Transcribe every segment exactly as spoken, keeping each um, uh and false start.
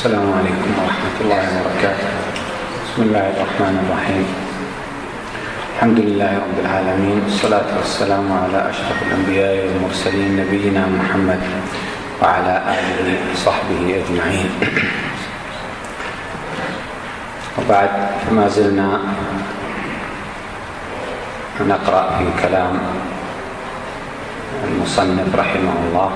السلام عليكم ورحمة الله وبركاته. بسم الله الرحمن الرحيم. الحمد لله رب العالمين، والصلاة والسلام على أشرف الأنبياء والمرسلين نبينا محمد وعلى آله وصحبه أجمعين. وبعد، فما زلنا نقرأ في كلام المصنف رحمه الله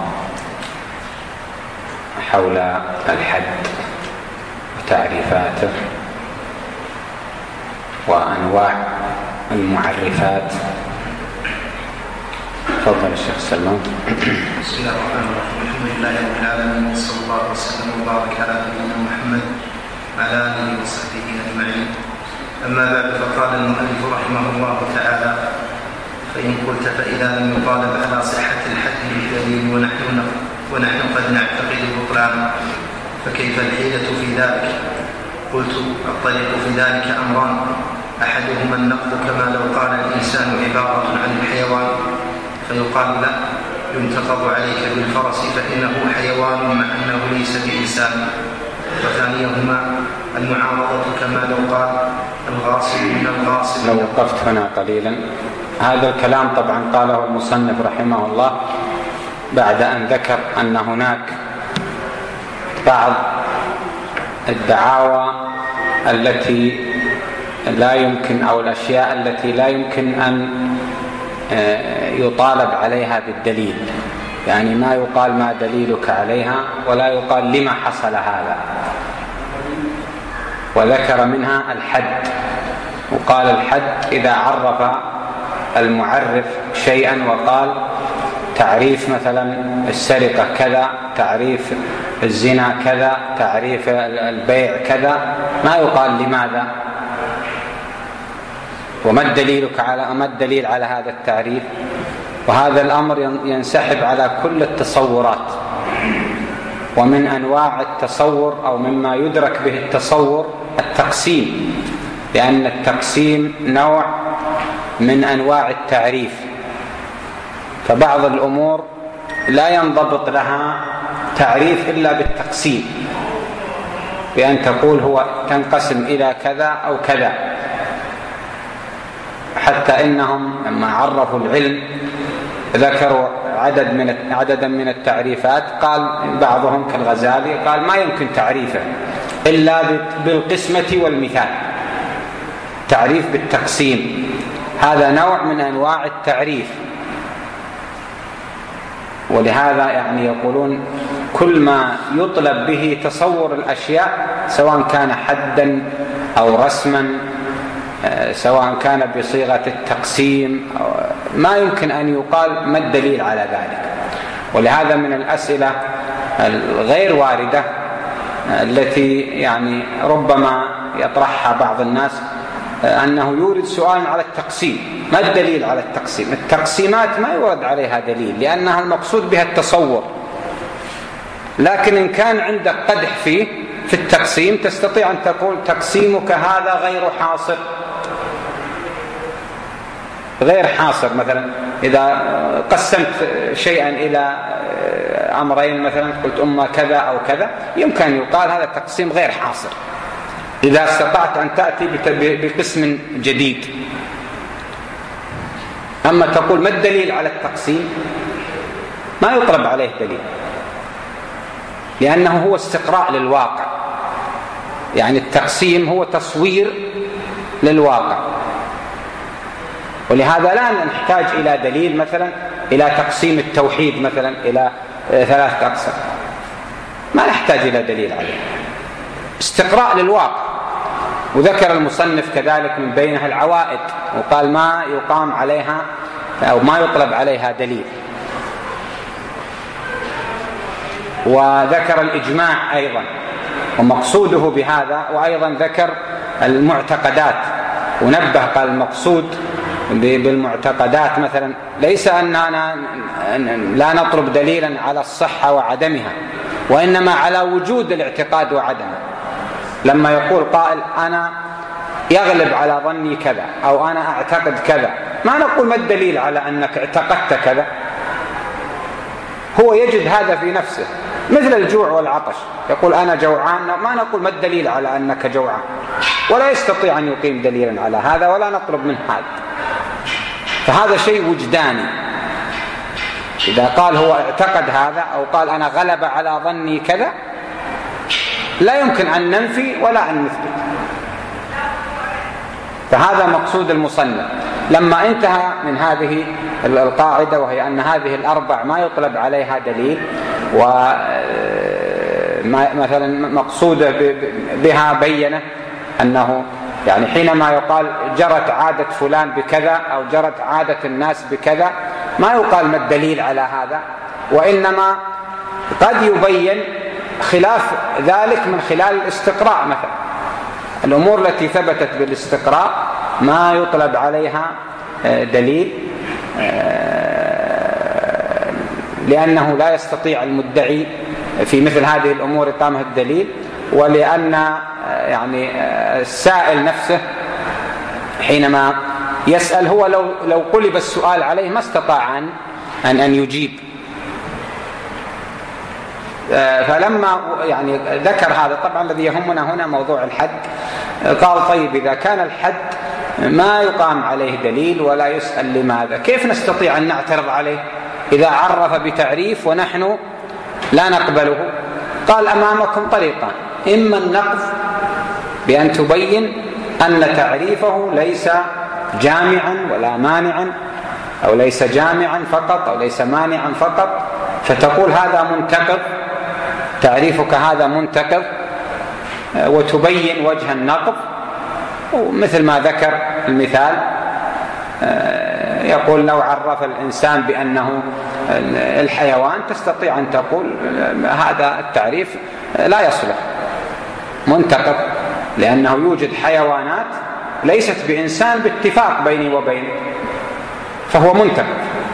حول الحد وتعريفاته وأنواع المعرفات. تفضل الشيخ سلمان. بسم الله الرحمن الرحيم. الحمد لله رب العالمين، وصلى الله وسلم وبارك على نبينا محمد وعلى آله وصحبه أجمعين. أما بعد، فقال المؤلف رحمه الله تعالى: فإن قلت فإذا لم يطالب على صحة الحد بالدليل ونحن ونحن قد نعتقد بطلانه فكيف الحيلة في ذلك؟ قلت: الطريق في ذلك أمران، أحدهما النقد كما لو قال الإنسان عبارة عن الحيوان فيقال له: ينتقض عليك بالفرس فإنه حيوان مع أنه ليس بإنسان. وثانيهما المعارضة كما لو قال الغاصب من الغاصب. لو وقفت هنا قليلا، هذا الكلام طبعا قاله المصنف رحمه الله بعد أن ذكر أن هناك بعض الدعاوى التي لا يمكن أو الأشياء التي لا يمكن أن يطالب عليها بالدليل، يعني ما يقال ما دليلك عليها ولا يقال لما حصل هذا. وذكر منها الحد، وقال الحد إذا عرف المعرف شيئا وقال تعريف مثلا السرقة كذا، تعريف الزنا كذا، تعريف البيع كذا، ما يقال لماذا وما الدليلك على ما الدليل على هذا التعريف. وهذا الأمر ينسحب على كل التصورات، ومن أنواع التصور أو مما يدرك به التصور التقسيم، لأن التقسيم نوع من أنواع التعريف. فبعض الأمور لا ينضبط لها تعريف إلا بالتقسيم، بأن تقول هو تنقسم إلى كذا أو كذا. حتى إنهم لما عرفوا العلم ذكروا عدد من عددا من التعريفات، قال بعضهم كالغزالي قال ما يمكن تعريفه إلا بالقسمة والمثال، تعريف بالتقسيم. هذا نوع من أنواع التعريف. ولهذا يعني يقولون كل ما يطلب به تصور الأشياء سواء كان حدا أو رسما، سواء كان بصيغة التقسيم، ما يمكن أن يقال ما الدليل على ذلك. ولهذا من الأسئلة الغير واردة التي يعني ربما يطرحها بعض الناس أنه يورد سؤال على التقسيم: ما الدليل على التقسيم؟ التقسيمات ما يورد عليها دليل لأنها المقصود بها التصور، لكن إن كان عندك قدح فيه في التقسيم تستطيع أن تقول تقسيمك هذا غير حاصر، غير حاصر. مثلا إذا قسمت شيئا إلى أمرين، مثلا قلت أما كذا أو كذا، يمكن أن يقال هذا تقسيم غير حاصر إذا استطعت أن تأتي بقسم جديد. أما تقول ما الدليل على التقسيم، ما يطلب عليه دليل، لأنه هو استقراء للواقع. يعني التقسيم هو تصوير للواقع، ولهذا لا نحتاج إلى دليل مثلا إلى تقسيم التوحيد مثلا إلى ثلاثة أقسام، ما نحتاج إلى دليل عليه، استقراء للواقع. وذكر المصنف كذلك من بينها العوائد، وقال ما يقام عليها أو ما يطلب عليها دليل. وذكر الإجماع أيضا ومقصوده بهذا، وأيضا ذكر المعتقدات ونبه قال المقصود بالمعتقدات مثلا ليس أننا لا نطلب دليلا على الصحة وعدمها، وإنما على وجود الاعتقاد وعدمه. لما يقول قائل أنا يغلب على ظني كذا أو أنا أعتقد كذا، ما نقول ما الدليل على أنك اعتقدت كذا، هو يجد هذا في نفسه مثل الجوع والعطش، يقول أنا جوعان، ما نقول ما الدليل على أنك جوعان، ولا يستطيع أن يقيم دليلا على هذا ولا نطلب منه هذا. فهذا شيء وجداني. إذا قال هو اعتقد هذا أو قال أنا غلب على ظني كذا، لا يمكن أن ننفي ولا أن نثبت. فهذا مقصود المصنف لما انتهى من هذه القاعدة، وهي أن هذه الأربع ما يطلب عليها دليل، ومثلا مقصودة بها بينه أنه يعني حينما يقال جرت عادة فلان بكذا أو جرت عادة الناس بكذا، ما يقال ما الدليل على هذا، وإنما قد يبين خلاف ذلك من خلال الاستقراء. مثلا الأمور التي ثبتت بالاستقراء ما يطلب عليها دليل، لأنه لا يستطيع المدعي في مثل هذه الأمور إقامة الدليل، ولأن يعني السائل نفسه حينما يسأل هو لو لو قلب السؤال عليه ما استطاع أن أن يجيب. فلما يعني ذكر هذا، طبعا الذي يهمنا هنا موضوع الحد، قال طيب إذا كان الحد ما يقام عليه دليل ولا يسأل لماذا، كيف نستطيع أن نعترض عليه إذا عرف بتعريف ونحن لا نقبله؟ قال أمامكم طريقان: إما النقض بأن تبين أن تعريفه ليس جامعا ولا مانعا، أو ليس جامعا فقط أو ليس مانعا فقط، فتقول هذا منتقض، تعريفك هذا منتقض، وتبين وجه النقض. ومثل ما ذكر المثال، يقول لو عرف الإنسان بأنه الحيوان، تستطيع أن تقول هذا التعريف لا يصلح، منتقض، لأنه يوجد حيوانات ليست بإنسان باتفاق بيني وبينه، فهو منتقض.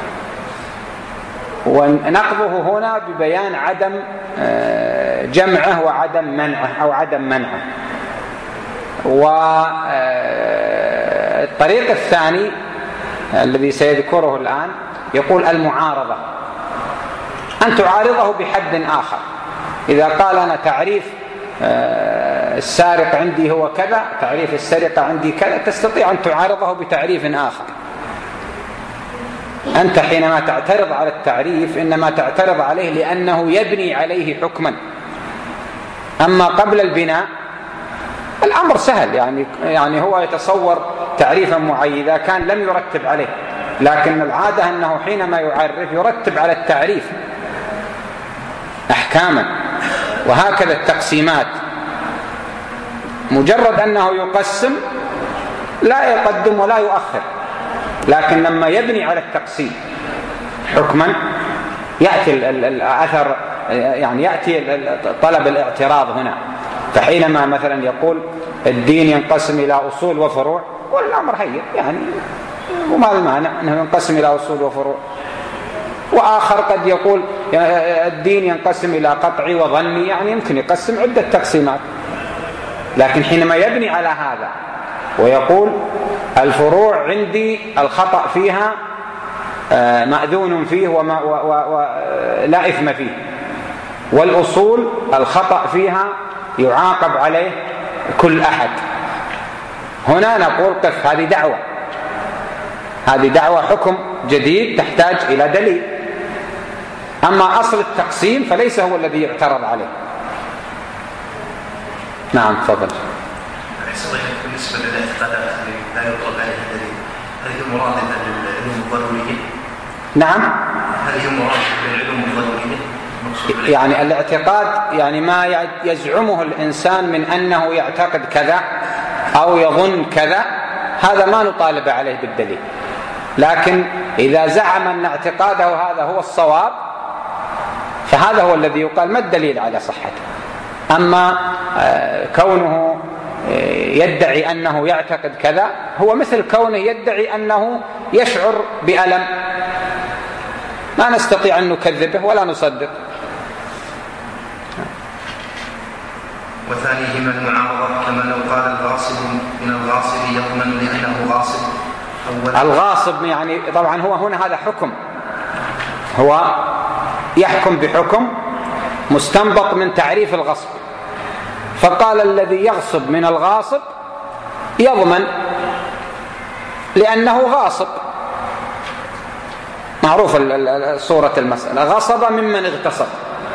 ونقضه هنا ببيان عدم جمعه وعدم منعه أو عدم منعه. والطريق الثاني الذي سيذكره الآن يقول المعارضة، أن تعارضه بحد آخر. إذا قال أنا تعريف السارق عندي هو كذا، تعريف السرقة عندي كذا، تستطيع أن تعارضه بتعريف آخر. أنت حينما تعترض على التعريف إنما تعترض عليه لأنه يبني عليه حكما. أما قبل البناء الأمر سهل، يعني يعني هو يتصور تعريفا معين إذا كان لم يرتب عليه، لكن العادة أنه حينما يعرف يرتب على التعريف أحكاما. وهكذا التقسيمات، مجرد أنه يقسم لا يقدم ولا يؤخر، لكن لما يبني على التقسيم حكما يأتي الأثر، يعني يأتي طلب الاعتراض هنا. فحينما مثلا يقول الدين ينقسم إلى أصول وفروع، والأمر هي يعني وما المعنى أنه ينقسم إلى أصول وفروع. وآخر قد يقول الدين ينقسم إلى قطعي وظني، يعني يمكن يقسم عدة تقسيمات. لكن حينما يبني على هذا ويقول الفروع عندي الخطأ فيها مأذون فيه ولا إثم فيه، والأصول الخطأ فيها يعاقب عليه كل أحد، هنا نقول قف، هذه دعوة، هذه دعوة حكم جديد تحتاج إلى دليل. أما أصل التقسيم فليس هو الذي يعترض عليه. نعم تفضل. بالنسبة للاعتقادات لا يطلب عليها دليل، هل هي مرادة للعلوم الضرورية؟ نعم، هل هي مرادة للعلوم الضرورية؟ يعني الاعتقاد يعني ما يزعمه الإنسان من أنه يعتقد كذا أو يظن كذا، هذا ما نطالب عليه بالدليل. لكن إذا زعم أن اعتقاده هذا هو الصواب فهذا هو الذي يقال ما الدليل على صحته. أما كونه يدعي أنه يعتقد كذا هو مثل كونه يدعي أنه يشعر بألم، ما نستطيع أن نكذبه ولا نصدق. وثانيهما المعارضة، كما لو قال الغاصب من الغاصب يضمن لأنه غاصب. الغاصب يعني طبعا هو هنا هذا حكم، هو يحكم بحكم مستنبط من تعريف الغصب، فقال الذي يغصب من الغاصب يضمن لأنه غاصب. معروف صورة المسألة، غصب ممن اغتصب،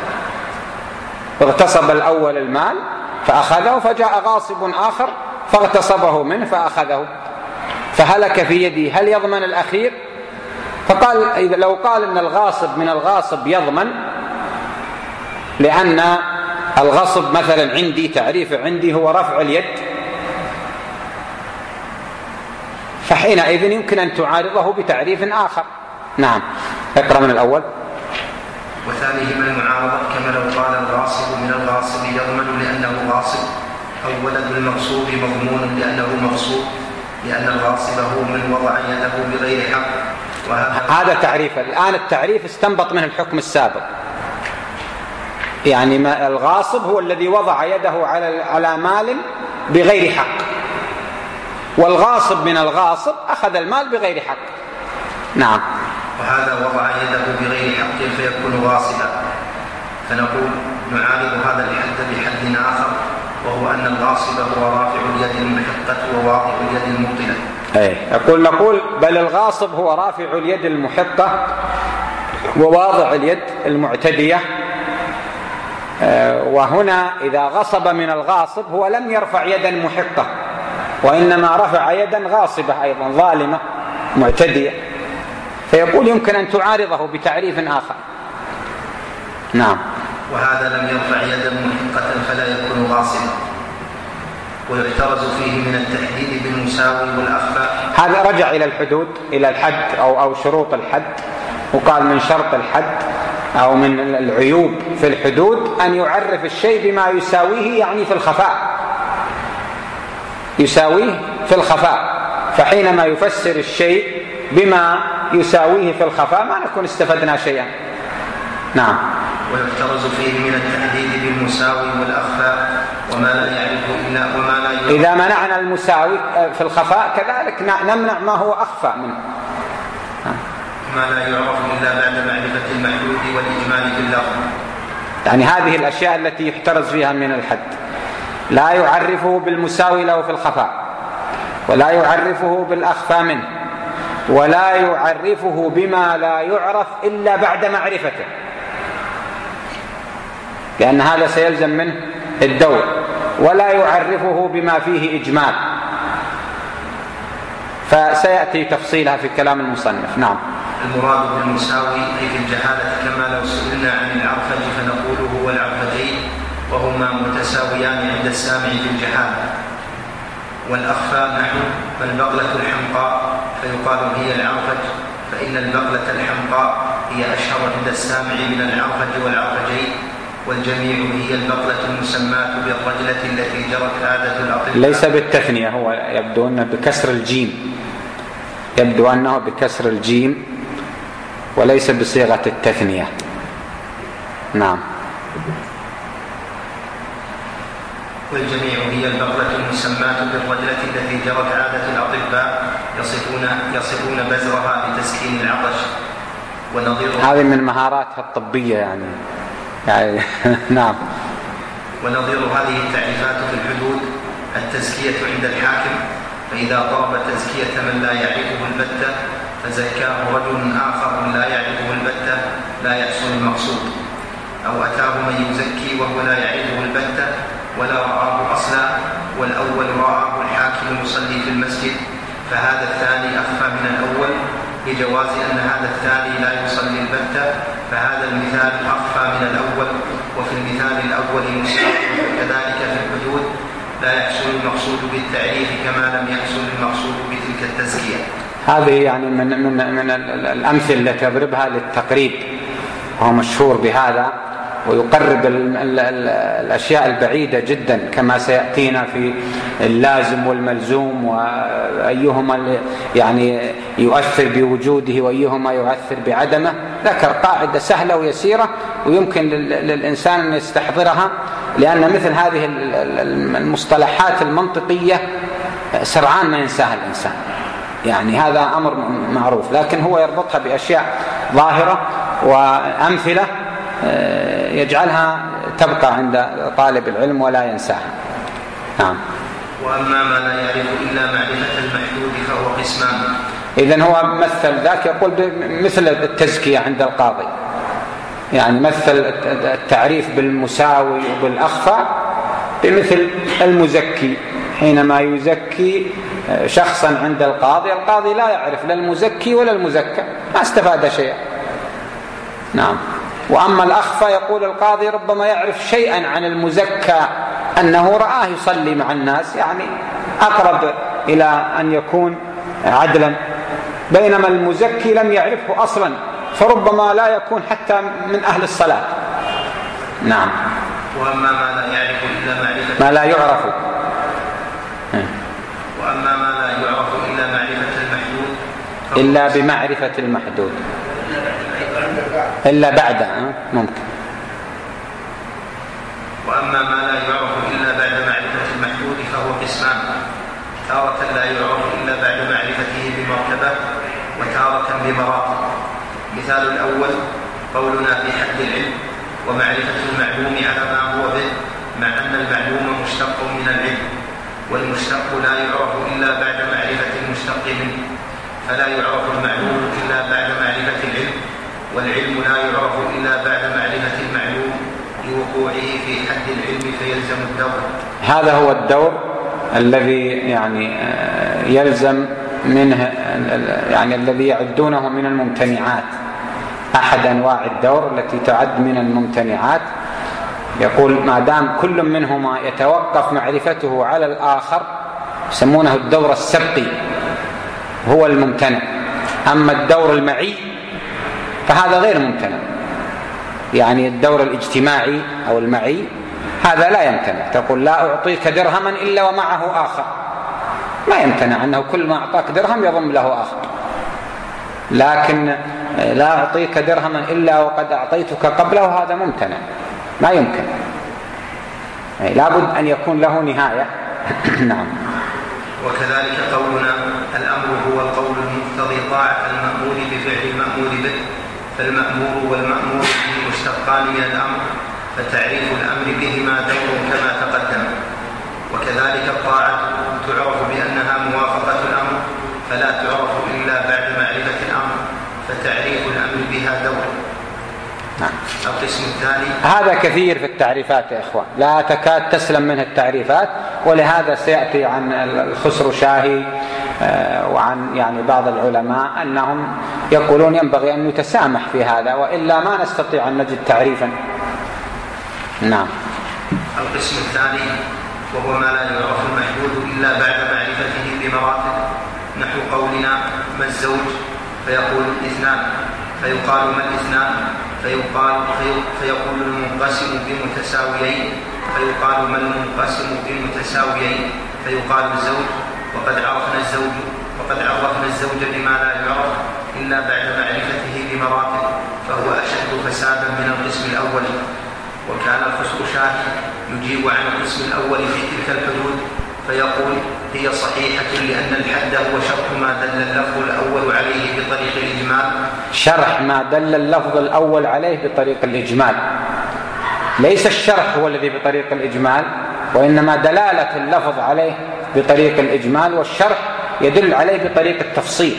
اغتصب الأول المال فأخذه، فجاء غاصب آخر فاغتصبه منه فأخذه فهلك في يده، هل يضمن الأخير؟ فقال إذا لو قال إن الغاصب من الغاصب يضمن، لأن الغصب مثلا عندي تعريف عندي هو رفع اليد، فحينئذ يمكن أن تعارضه بتعريف آخر. نعم، اقرأ من الأول. وثانيهما المعارضة، كما لو قال الغاصب من الغاصب يضمن لأنه غاصب، أو ولد المغصوب مضمون لأنه مغصوب، لأن الغاصب هو من وضع يده بغير حق. هذا تعريف. الآن التعريف استنبط منه الحكم السابق، يعني ما الغاصب هو الذي وضع يده على على مال بغير حق، والغاصب من الغاصب أخذ المال بغير حق. نعم. وهذا وضع يده بغير حق فيكون غاصبا، فنقول نعارض هذا الحد بحد آخر، وهو أن الغاصب هو رافع اليد المحقة وواضع اليد المبطلة. أي يقول نقول بل الغاصب هو رافع اليد المحقة وواضع اليد المعتدية. وهنا إذا غصب من الغاصب هو لم يرفع يدا محقة، وإنما رفع يدا غاصبة أيضا ظالمة معتدية، فيقول يمكن أن تعارضه بتعريف آخر. نعم. وهذا لم يرفع يدا محقة فلا يكون غاصبا، ويحترز فيه من التحديد بالمساوي والأخفاء. هذا رجع إلى الحدود، إلى الحد أو أو شروط الحد، وقال من شرط الحد أو من العيوب في الحدود أن يعرف الشيء بما يساويه، يعني في الخفاء، يساويه في الخفاء. فحينما يفسر الشيء بما يساويه في الخفاء ما نكون استفدنا شيئا. نعم. ويحترز فيه من التحديد بالمساوي والأخفاء وما لا يعرف إلا وما لا يعرف. إذا منعنا المساوي في الخفاء كذلك نمنع ما هو أخفى منه، ما لا يعرف إلا بعد معرفة المحدود والإجمال باللفظ. يعني هذه الأشياء التي يحترز فيها من الحد، لا يعرفه بالمساوي له في الخفاء، ولا يعرفه بالأخفى منه، ولا يعرفه بما لا يعرف إلا بعد معرفته، لأن هذا سيلزم منه الدور، ولا يعرفه بما فيه إجمال، فسيأتي تفصيلها في كلام المصنف. نعم. المراد بالمساوي أي في الجهالة، كما لو سئلنا عن العرفج فنقول هو العرفجين وهما متساويان عند السامع في الجهالة. والأخفى نحو فالبغلة الحمقاء فيقال هي العرفج، فإن البغلة الحمقاء هي أشهر عند السامع من العرفج والعرفجين، والجميع هي البغلة المسماة بالرجلة التي جرت عادة الأطباء. ليس بالتثنية، هو يبدو أنه بكسر الجيم، يبدو أنه بكسر الجيم وليس بصيغة التثنية. نعم. والجميع هي البغلة المسماة بالرجلة التي جرت عادة الأطباء يصفون يصفون بزرها لتسكين العطش. ونظير هذه من مهاراتها الطبية يعني, يعني نعم. ونظير هذه التعريفات في الحدود التزكية عند الحاكم، فإذا طلب تزكية من لا يعرفه البتة فزكاه رجل آخر لا يعرفه البتة لا يحصل المقصود، أو أتاه من يزكي وهو لا يعرفه البتة ولا رآه أصلا، والأول رآه الحاكم يصلي في المسجد، فهذا الثاني أخفى من الأول لجواز أن هذا الثاني لا يصلي البتة، فهذا المثال أخفى من الأول، وفي المثال الأول مساوي. وكذلك في الحدود لا يحصل المقصود بالتعريف كما لم يحصل المقصود بتلك التزكية. هذه يعني من من من الأمثلة التي يضربها للتقريب، وهو مشهور بهذا، ويقرب ال ال ال الأشياء البعيدة جدا كما سيأتينا في اللازم والملزوم، وأيهما يعني يؤثر بوجوده وأيهما يؤثر بعدمه. ذكر قاعدة سهلة ويسيرة ويمكن للإنسان أن يستحضرها، لأن مثل هذه المصطلحات المنطقية سرعان ما ينساها الإنسان، يعني هذا أمر معروف، لكن هو يربطها بأشياء ظاهرة وأمثلة يجعلها تبقى عند طالب العلم ولا ينساها. نعم. وأما ما لا يعرف إلا معرفة المحدود فهو قسمان. إذن هو مثل ذاك، يقول مثل التزكية عند القاضي، يعني مثل التعريف بالمساوي وبالأخفى بمثل المزكي، حينما يزكي شخصا عند القاضي، القاضي لا يعرف لا المزكي ولا المزكى، ما استفاد شيئا. نعم. وأما الأخفى يقول القاضي ربما يعرف شيئا عن المزكى، أنه رآه يصلي مع الناس، يعني أقرب إلى أن يكون عدلا، بينما المزكي لم يعرفه أصلا، فربما لا يكون حتى من أهل الصلاة. نعم. وأما ما لا يعرف إلا معرفة ما لا يعرف وأما ما لا يعرف إلا معرفة المحدود إلا بمعرفة المحدود إلا بعد ممكن. وأما ما لا يعرف إلا بعد معرفة المحدود فهو قسمان، تارة لا يعرف إلا بعد معرفته بمرتبة وتارة بمراتب. مثال الأول قولنا في حد العلم ومعرفة المعلوم على ما هو به، مع أن المعلوم مشتق من العلم، والمشتق لا يعرف إلا بعد معرفة المشتق منه، فلا يعرف المعلوم إلا بعد معرفة العلم، والعلم لا يعرف إلا بعد معرفة المعلوم لوقوعه في حد العلم فيلزم الدور. هذا هو الدور الذي يعني يلزم منه، يعني الذي يعدونه من الممتنعات، أحد أنواع الدور التي تعد من الممتنعات. يقول ما دام كل منهما يتوقف معرفته على الآخر يسمونه الدور السبقي، هو الممتنع. أما الدور المعي فهذا غير ممتنع، يعني الدور الاجتماعي أو المعي هذا لا يمتنع. تقول لا أعطيك درهما إلا ومعه آخر، ما يمتنع أنه كل ما أعطاك درهم يضم له آخر، لكن لا أعطيك درهما إلا وقد أعطيتك قبله هذا ممتنع، ما يمكن، يعني لابد أن يكون له نهاية. نعم. وكذلك قولنا الأمر هو القول المقتضي طاعة المأمور بفعل المأمور به، فالمأمور والمأمور به مشتقان من الأمر، فتعريف الأمر بهما دور كما تقدم. وكذلك الطاعة تعرف بأنها موافقة الأمر، فلا تعرف إلا بعد معرفة الأمر، فتعريف الأمر بها دور. نعم. القسم الثاني هذا كثير في التعريفات يا إخوان، لا تكاد تسلم منه التعريفات، ولهذا سيأتي عن الخسرشاهي وعن يعني بعض العلماء أنهم يقولون ينبغي أن نتسامح في هذا، وإلا ما نستطيع أن نجد تعريفا. نعم. القسم الثاني وهو ما لا يعرف المحدود إلا بعد معرفته بمراتب، نحو قولنا ما الزوج، فيقول الاثنان، فيقال ما الاثنان، فيقال فيقول المنقسم بمتساويين، فيقال ما المنقسم بمتساويين، فيقال الزوج. وقد عرفنا الزوج وقد عرفنا الزوج بما لا يعرف إلا بعد معرفته بمراتب، فهو أشد فسادا من القسم الأول. وكان الخسرشاهي يجيب عن القسم الأول في تلك الحدود فيقول هي صحيحة لأن الحد هو شرح ما دل اللفظ الأول عليه بطريق الإجمال. شرح ما دل اللفظ الأول عليه بطريق الإجمال، ليس الشرح هو الذي بطريق الإجمال، وإنما دلالة اللفظ عليه بطريق الإجمال، والشرح يدل عليه بطريق التفصيل.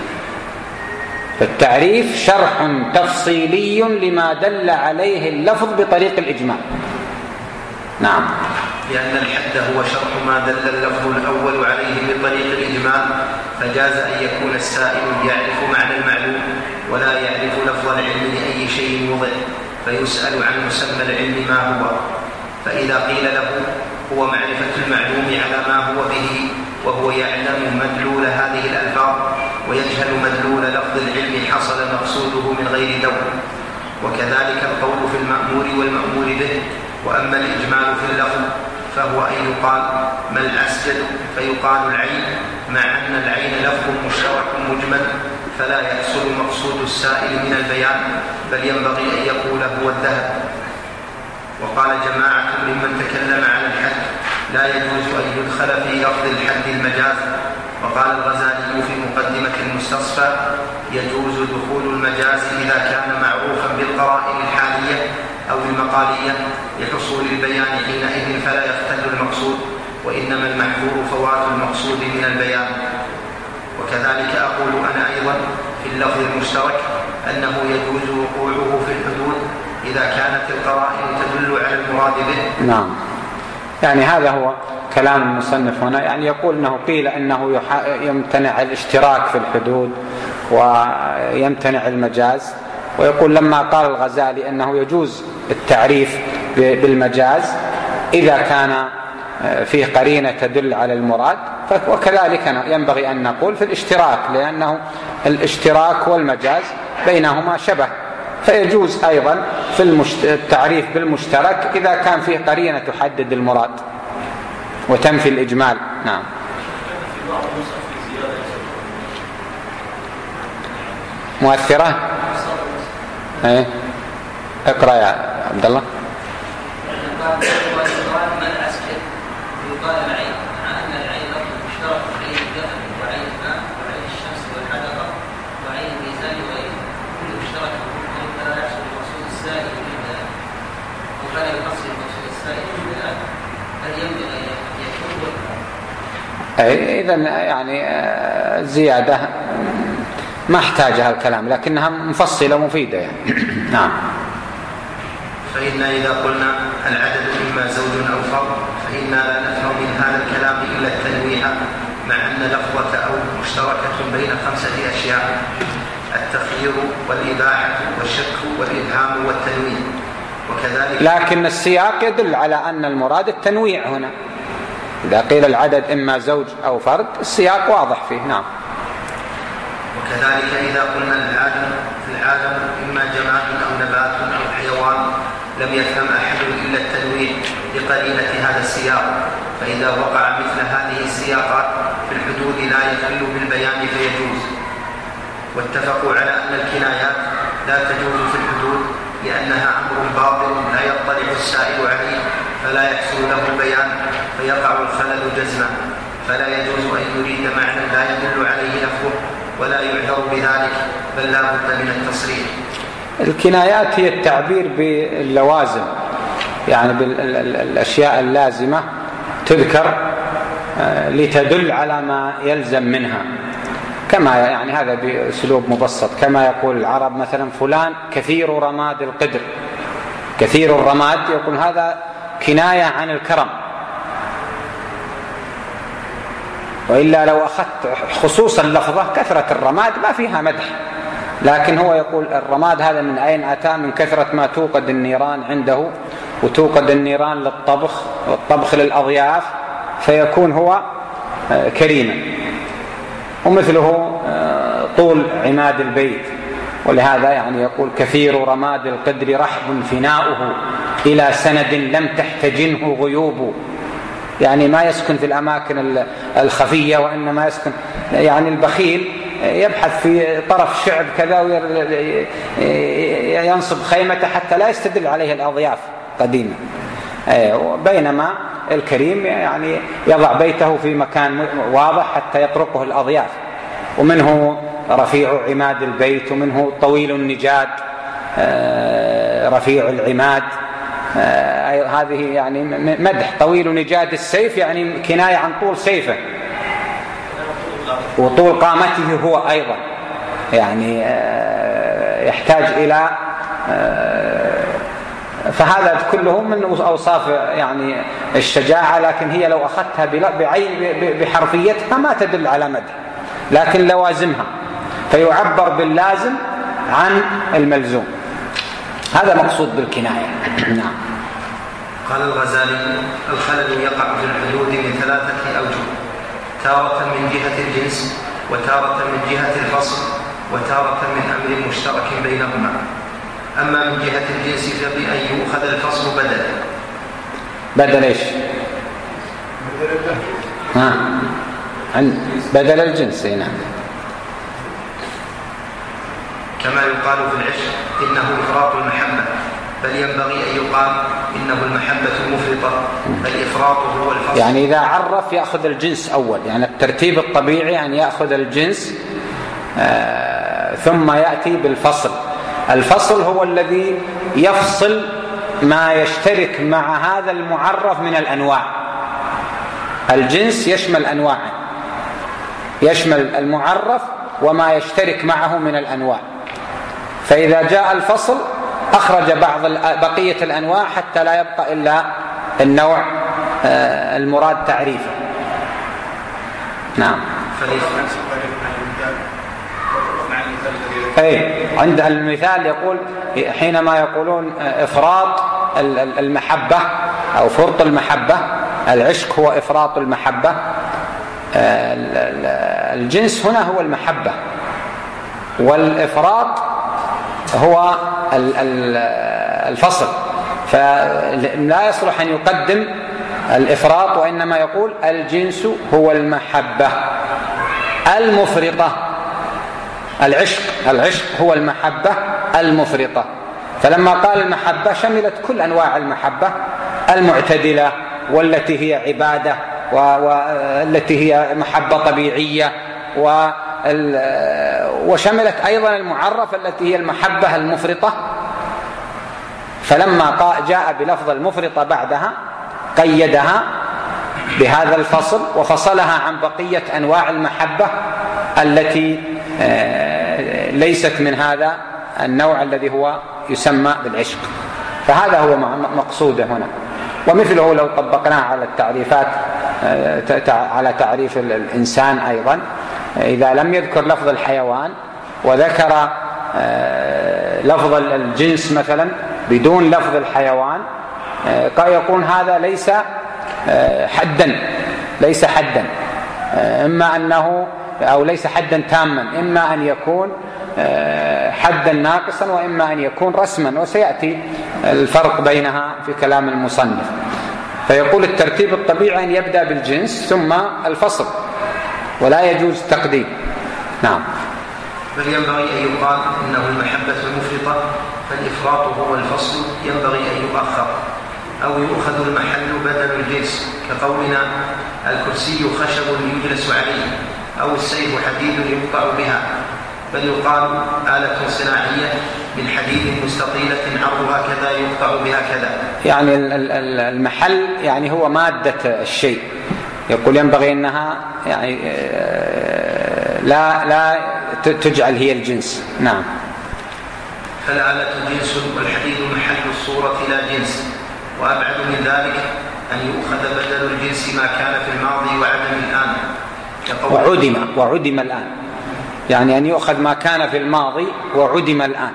فالتعريف شرح تفصيلي لما دل عليه اللفظ بطريق الإجمال. نعم. لأن الحد هو شرح ما دل اللفظ الأول عليه بطريق الإجمال، فجاز أن يكون السائل يعرف معنى المعلوم ولا يعرف لفظ العلم لأي شيء وضع، فيسأل عن مسمى العلم ما هو، فإذا قيل له هو معرفة المعلوم على ما هو به وهو يعلم مدلول هذه الألفاظ ويجهل مدلول لفظ العلم حصل مقصوده من غير دور. وكذلك القول في المأمور والمأمور به. وأما الإجمال في اللفظ فهو أن يقال ما الأسجد، فيقال العين، مع أن العين لفظ مشترك مجمل فلا يحصل مقصود السائل من البيان، بل ينبغي أن يقول هو الذهب. وقال جماعة ممن تكلم عن الحد لا يجوز أن يدخل في لفظ الحد المجاز. وقال الغزالي في مقدمة المستصفى يجوز دخول المجاز إذا كان معروفا بالقرائن الحالية أو المقالية لحصول البيان حينئذ فلا يختل المقصود، وإنما المحظور فوات المقصود من البيان. وكذلك أقول أنا أيضا في اللفظ المشترك أنه يجوز وقوعه في الحدود إذا كانت القرائن تدل على المراد به. نعم، يعني هذا هو كلام المصنف هنا، يعني يقول أنه قيل أنه يمتنع الاشتراك في الحدود ويمتنع المجاز، ويقول لما قال الغزالي أنه يجوز التعريف بالمجاز إذا كان فيه قرينة تدل على المراد، وكذلك ينبغي أن نقول في الاشتراك، لأنه الاشتراك والمجاز بينهما شبه، فيجوز أيضا في التعريف بالمشترك إذا كان فيه قرينة تحدد المراد وتنفي الإجمال. نعم. مؤثرة. ايه اقرأ يا عبد الله. إذن يعني زيادة ما احتاجها الكلام، لكنها مفصلة مفيدة يعني. نعم. فإن إذا قلنا العدد إما زوج أو فرد فإنا لا نفهم من هذا الكلام إلا التنويع، مع أن لفظة أو مشتركة بين خمسة أشياء: التخيير والإباحة والشك والإبهام والتنويع. وكذلك لكن السياق يدل على أن المراد التنويع هنا. إذا قيل العدد إما زوج أو فرد السياق واضح فيه. نعم. وكذلك إذا قلنا العالم العالم إما جماد أو نبات أو حيوان لم يفهم أحد إلا التنويع لقرينة هذا السياق، فإذا وقع مثل هذه السياقات في الحدود لا يخل بالبيان فيجوز. واتفقوا على أن الكنايات لا تجوز في الحدود لأنها أمر باطل لا يطلع السائل عليه فلا يحصل له البيان فيقع الخلل جزما، فلا يجوز أن يريد معنى لا يدل عليه لفظه ولا يعذر بذلك، بل لا بد من التصريح. الكنايات هي التعبير باللوازم، يعني بالأشياء اللازمة تذكر لتدل على ما يلزم منها، كما يعني هذا بأسلوب مبسط، كما يقول العرب مثلا فلان كثير رماد القدر. كثير الرماد يقول هذا كناية عن الكرم، وإلا لو أخذت خصوصا لفظة كثرة الرماد ما فيها مدح، لكن هو يقول الرماد هذا من أين أتى؟ من كثرة ما توقد النيران عنده، وتوقد النيران للطبخ والطبخ للأضياف، فيكون هو كريما. ومثله طول عماد البيت، ولهذا يعني يقول كثير رماد القدر رحب فناؤه إلى سند لم تحتجنه غيوب، يعني ما يسكن في الأماكن الخفية وإنما يسكن، يعني البخيل يبحث في طرف شعب كذا وينصب خيمته حتى لا يستدل عليه الأضياف قديما، بينما الكريم يعني يضع بيته في مكان واضح حتى يطرقه الأضياف. ومنه رفيع عماد البيت، ومنه طويل النجاد رفيع العماد، هذه يعني مدح. طويل نجاد السيف يعني كناية عن طول سيفه، وطول قامته هو أيضا يعني يحتاج إلى، فهذا كله من أوصاف يعني الشجاعة، لكن هي لو أخذتها بعين بحرفيتها ما تدل على مدح، لكن لوازمها، فيعبر باللازم عن الملزوم، هذا مقصود بالكناية. نعم. قال الغزالي: الخلل يقع في الحدود من ثلاثة أوجه: تارة من جهة الجنس، وتارة من جهة الفصل، وتارة من أمر مشترك بينهما. أما من جهة الجنس فبأن يؤخذ الفصل بدلا. بدل إيش؟ ها عن بدل الجنس. نعم. كما يقال في العشق إنه إفراط المحبة، بل ينبغي أن يقال إنه المحبة المفرطة، فالإفراط هو الفصل. يعني إذا عرف يأخذ الجنس أول، يعني الترتيب الطبيعي أن يأخذ الجنس آه ثم يأتي بالفصل. الفصل هو الذي يفصل ما يشترك مع هذا المعرف من الأنواع. الجنس يشمل أنواعا، يشمل المعرف وما يشترك معه من الأنواع. فإذا جاء الفصل أخرج بعض بقية الأنواع حتى لا يبقى إلا النوع المراد تعريفه. نعم. أي عند المثال يقول حينما يقولون إفراط المحبة أو فرط المحبة، العشق هو إفراط المحبة، الجنس هنا هو المحبة، والإفراط هو الفصل، فلا يصلح أن يقدم الإفراط، وإنما يقول الجنس هو المحبة المفرطة. العشق العشق هو المحبة المفرطة، فلما قال المحبة شملت كل أنواع المحبة المعتدلة والتي هي عبادة والتي هي محبة طبيعية، وشملت أيضا المعرف التي هي المحبة المفرطة. فلما جاء بلفظ المفرطة بعدها قيدها بهذا الفصل وفصلها عن بقية أنواع المحبة التي ليست من هذا النوع الذي هو يسمى بالعشق. فهذا هو مقصوده هنا. ومثله لو طبقناه على التعريفات، على تعريف الإنسان أيضا، إذا لم يذكر لفظ الحيوان وذكر لفظ الجنس مثلا بدون لفظ الحيوان، قد يكون هذا ليس حدا ليس حدا إما أنه أو ليس حدا تاما، إما أن يكون حدا ناقصا وإما أن يكون رسما، وسيأتي الفرق بينها في كلام المصنف. فيقول الترتيب الطبيعي أن يبدأ بالجنس ثم الفصل، ولا يجوز تقديم. نعم. بل ينبغي أن يقال إنه المحبة المفرطة، فالإفراط هو الفصل ينبغي أن يؤخر أو يؤخذ المحل بدل الجنس، كقولنا الكرسي خشب يجلس عليه، أو السيف حديد يقطع بها. بل يقال آلة صناعية من حديد مستطيلة عرضها كذا يقطع بها كذا. يعني المحل يعني هو مادة الشيء، يقول ينبغي أنها يعني لا لا تجعل هي الجنس. نعم. فالآلة جنس والحديد محل الصورة لا جنس. وأبعد من ذلك أن يؤخذ بدل الجنس ما كان في الماضي وعدم الآن، وعدم وعدم الآن، يعني أن يؤخذ ما كان في الماضي وعدم الآن،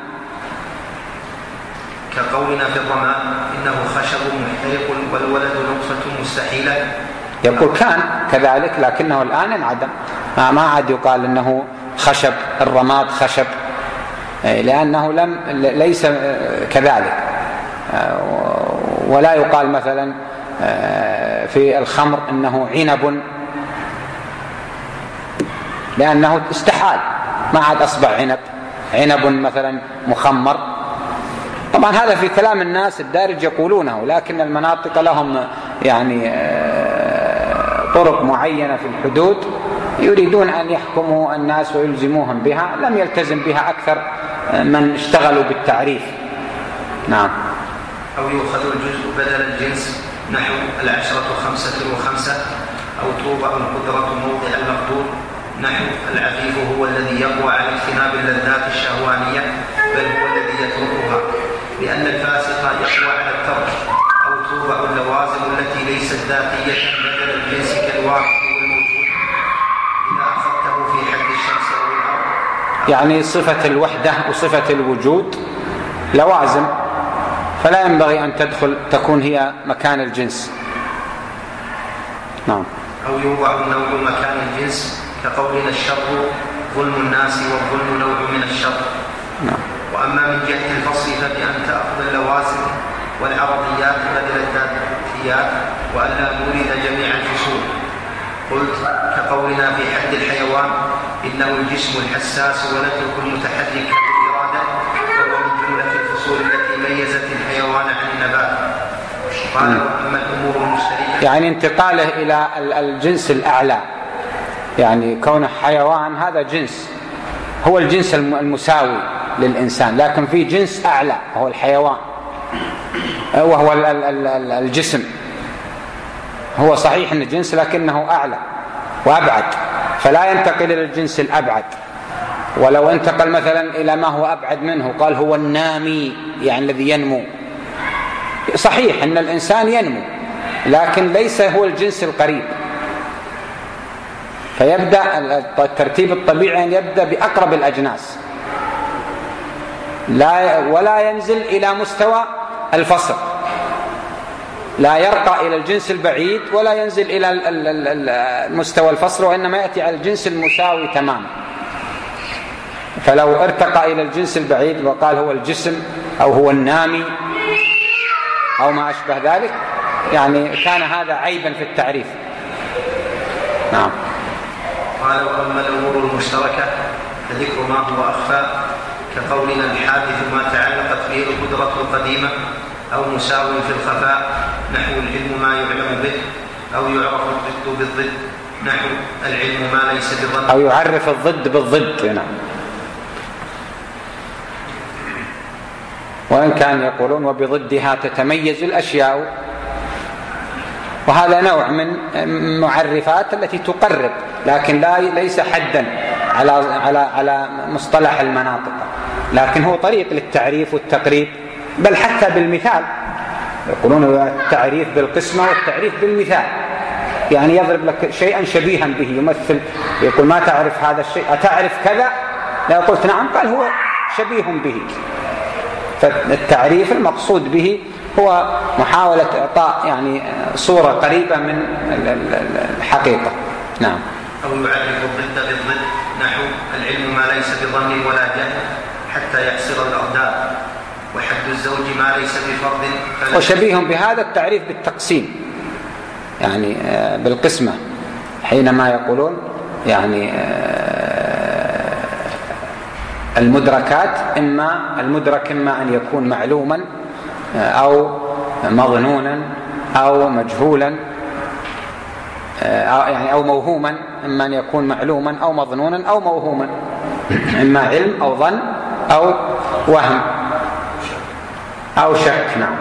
كقولنا في الرماد إنه خشب محترق والولد نطفة مستحيلة. يقول كان كذلك لكنه الآن انعدم، ما عاد يقال إنه خشب، الرماد خشب، لأنه لم ليس كذلك. ولا يقال مثلا في الخمر إنه عنب، لأنه استحال، ما عاد أصبح عنب، عنب مثلا مخمر. طبعا هذا في كلام الناس الدارج يقولونه، لكن المناطق لهم يعني طرق معينة في الحدود يريدون أن يحكموا الناس ويلزموهم بها، لم يلتزم بها أكثر من اشتغلوا بالتعريف. نعم. أو يؤخذ الجزء بدل الجنس، نحو العشرة خمسة وخمسة، أو توضع القدرة موضع المقدور، نحو العفيف هو الذي يقوى على اجتناب اللذات الشهوانية بل هو الذي يتركها، لأن الفاسق يقوى على الترك. أو توضع اللوازم التي ليست ذاتية بدل الجنس كالواقع والموجود إذا أخذته في حد الشمس أو الأرض. يعني صفة الوحدة وصفة الوجود لوازم، فلا ينبغي أن تدخل تكون هي مكان الجنس. نعم. أو يوضع النوع مكان الجنس، كقولنا الشر ظلم الناس والظلم نوع من الشر. نعم. وأما من جهة الفصل فبأن تأخذ اللوازم والعرضيات بدل الذاتيات، وألا نورد جميع الفصول. قلت كقولنا في حد الحيوان إنه الجسم الحساس ونترك المتحرك بالإرادة، وهو من جملة الفصول التي ميزت الحيوان عن النبات. قال وأما الأمور المشتركة، يعني انتقاله إلى الجنس الأعلى، يعني كونه حيوان هذا جنس هو الجنس المساوي للإنسان، لكن في جنس أعلى وهو الحيوان. وهو الجسم. هو صحيح أن الجنس لكنه أعلى وأبعد، فلا ينتقل إلى الجنس الأبعد. ولو انتقل مثلا إلى ما هو أبعد منه قال هو النامي، يعني الذي ينمو. صحيح أن الإنسان ينمو لكن ليس هو الجنس القريب، فيبدأ الترتيب الطبيعي أن يبدأ بأقرب الأجناس لا ولا ينزل إلى مستوى الفصل، لا يرقى إلى الجنس البعيد ولا ينزل إلى مستوى الفصل، وإنما يأتي على الجنس المساوي تماما. فلو ارتقى إلى الجنس البعيد وقال هو الجسم أو هو النامي أو ما أشبه ذلك، يعني كان هذا عيبا في التعريف. نعم. قال: وأما الأمور المشتركة فذكر ما هو أخفى، كقولنا الحادث ما تعلقت به القدرة القديمة، أو مساو في الخفاء، نحو العلم ما يعلم به، أو يعرف الضد بالضد، نحو العلم ما ليس بظن، أو يعرف الضد بالضد. نعم. وإن كان يقولون وبضدها تتميز الأشياء، وهذا نوع من معرفات التي تقرب لكن لا ليس حدا على على على مصطلح المناطق، لكن هو طريق للتعريف والتقريب، بل حتى بالمثال. يقولون التعريف بالقسمة والتعريف بالمثال، يعني يضرب لك شيئا شبيها به، يمثل، يقول ما تعرف هذا الشيء، أتعرف كذا؟ لا، قلت نعم، قال هو شبيه به. فالتعريف المقصود به هو محاولة إعطاء يعني صورة قريبة من الحقيقة. نعم. أو يعرف الضد بالضد، نحو العلم ما ليس بظن ولا جهل حتى يحصر الأضداد، وحد الزوج ما ليس بفرض. وشبيه بهذا التعريف بالتقسيم، يعني بالقسمة، حينما يقولون يعني المدركات، إما المدرك إما أن يكون معلوما أو مظنونا أو مجهولا، يعني أو موهوما، إما أن يكون معلوما أو مظنونا أو موهوما، إما علم أو ظن أو وهم أو شك. نعم.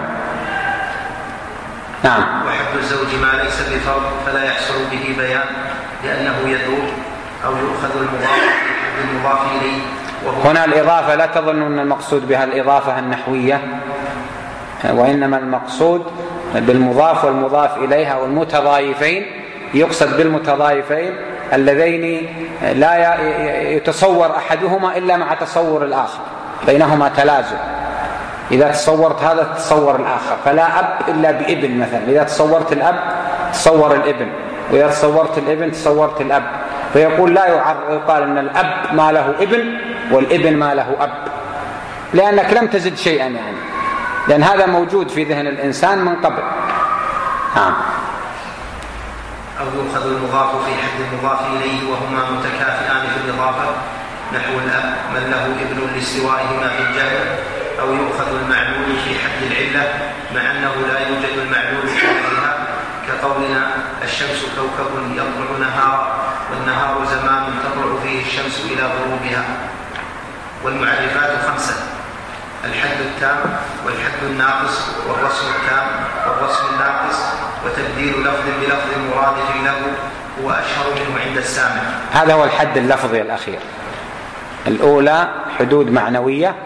نعم. وحد الزوج ما ليس بفرض فلا يحصل به بيان، لأنه يدور أو يؤخذ المضاف المضاف إليه. هنا الإضافة لا تظن أن المقصود بها الإضافة النحوية، وإنما المقصود بالمضاف والمضاف إليها والمتضايفين، يقصد بالمتضايفين اللذين لا يتصور أحدهما إلا مع تصور الآخر، بينهما تلازم. إذا تصورت هذا تتصور الآخر، فلا أب إلا بابن مثلا، إذا تصورت الأب تصور الابن، وإذا تصورت الابن تصورت الأب. فيقول لا يقال أن الأب ما له ابن والابن ما له أب، لأنك لم تزد شيئا، يعني لأن هذا موجود في ذهن الإنسان من قبل. آه. أو يؤخذ المضاف في حد المضاف إليه وهما متكافئان في الإضافة، نحو الأب من له ابن لاستوائهما في الجهل. أو يؤخذ المعلول في حد العلة مع أنه لا يوجد المعلول في غيرها، كقولنا الشمس كوكب يطلع نهارا، والنهار زمان تطلع فيه الشمس إلى غروبها. والمعرفات خمسة: الحد التام، والحد الناقص، والرسم التام، والرسم الناقص، وتبديل لفظ بلفظ مرادف له هو أشهر منه عند السامع. هذا هو الحد اللفظي الأخير. الأولى حدود معنوية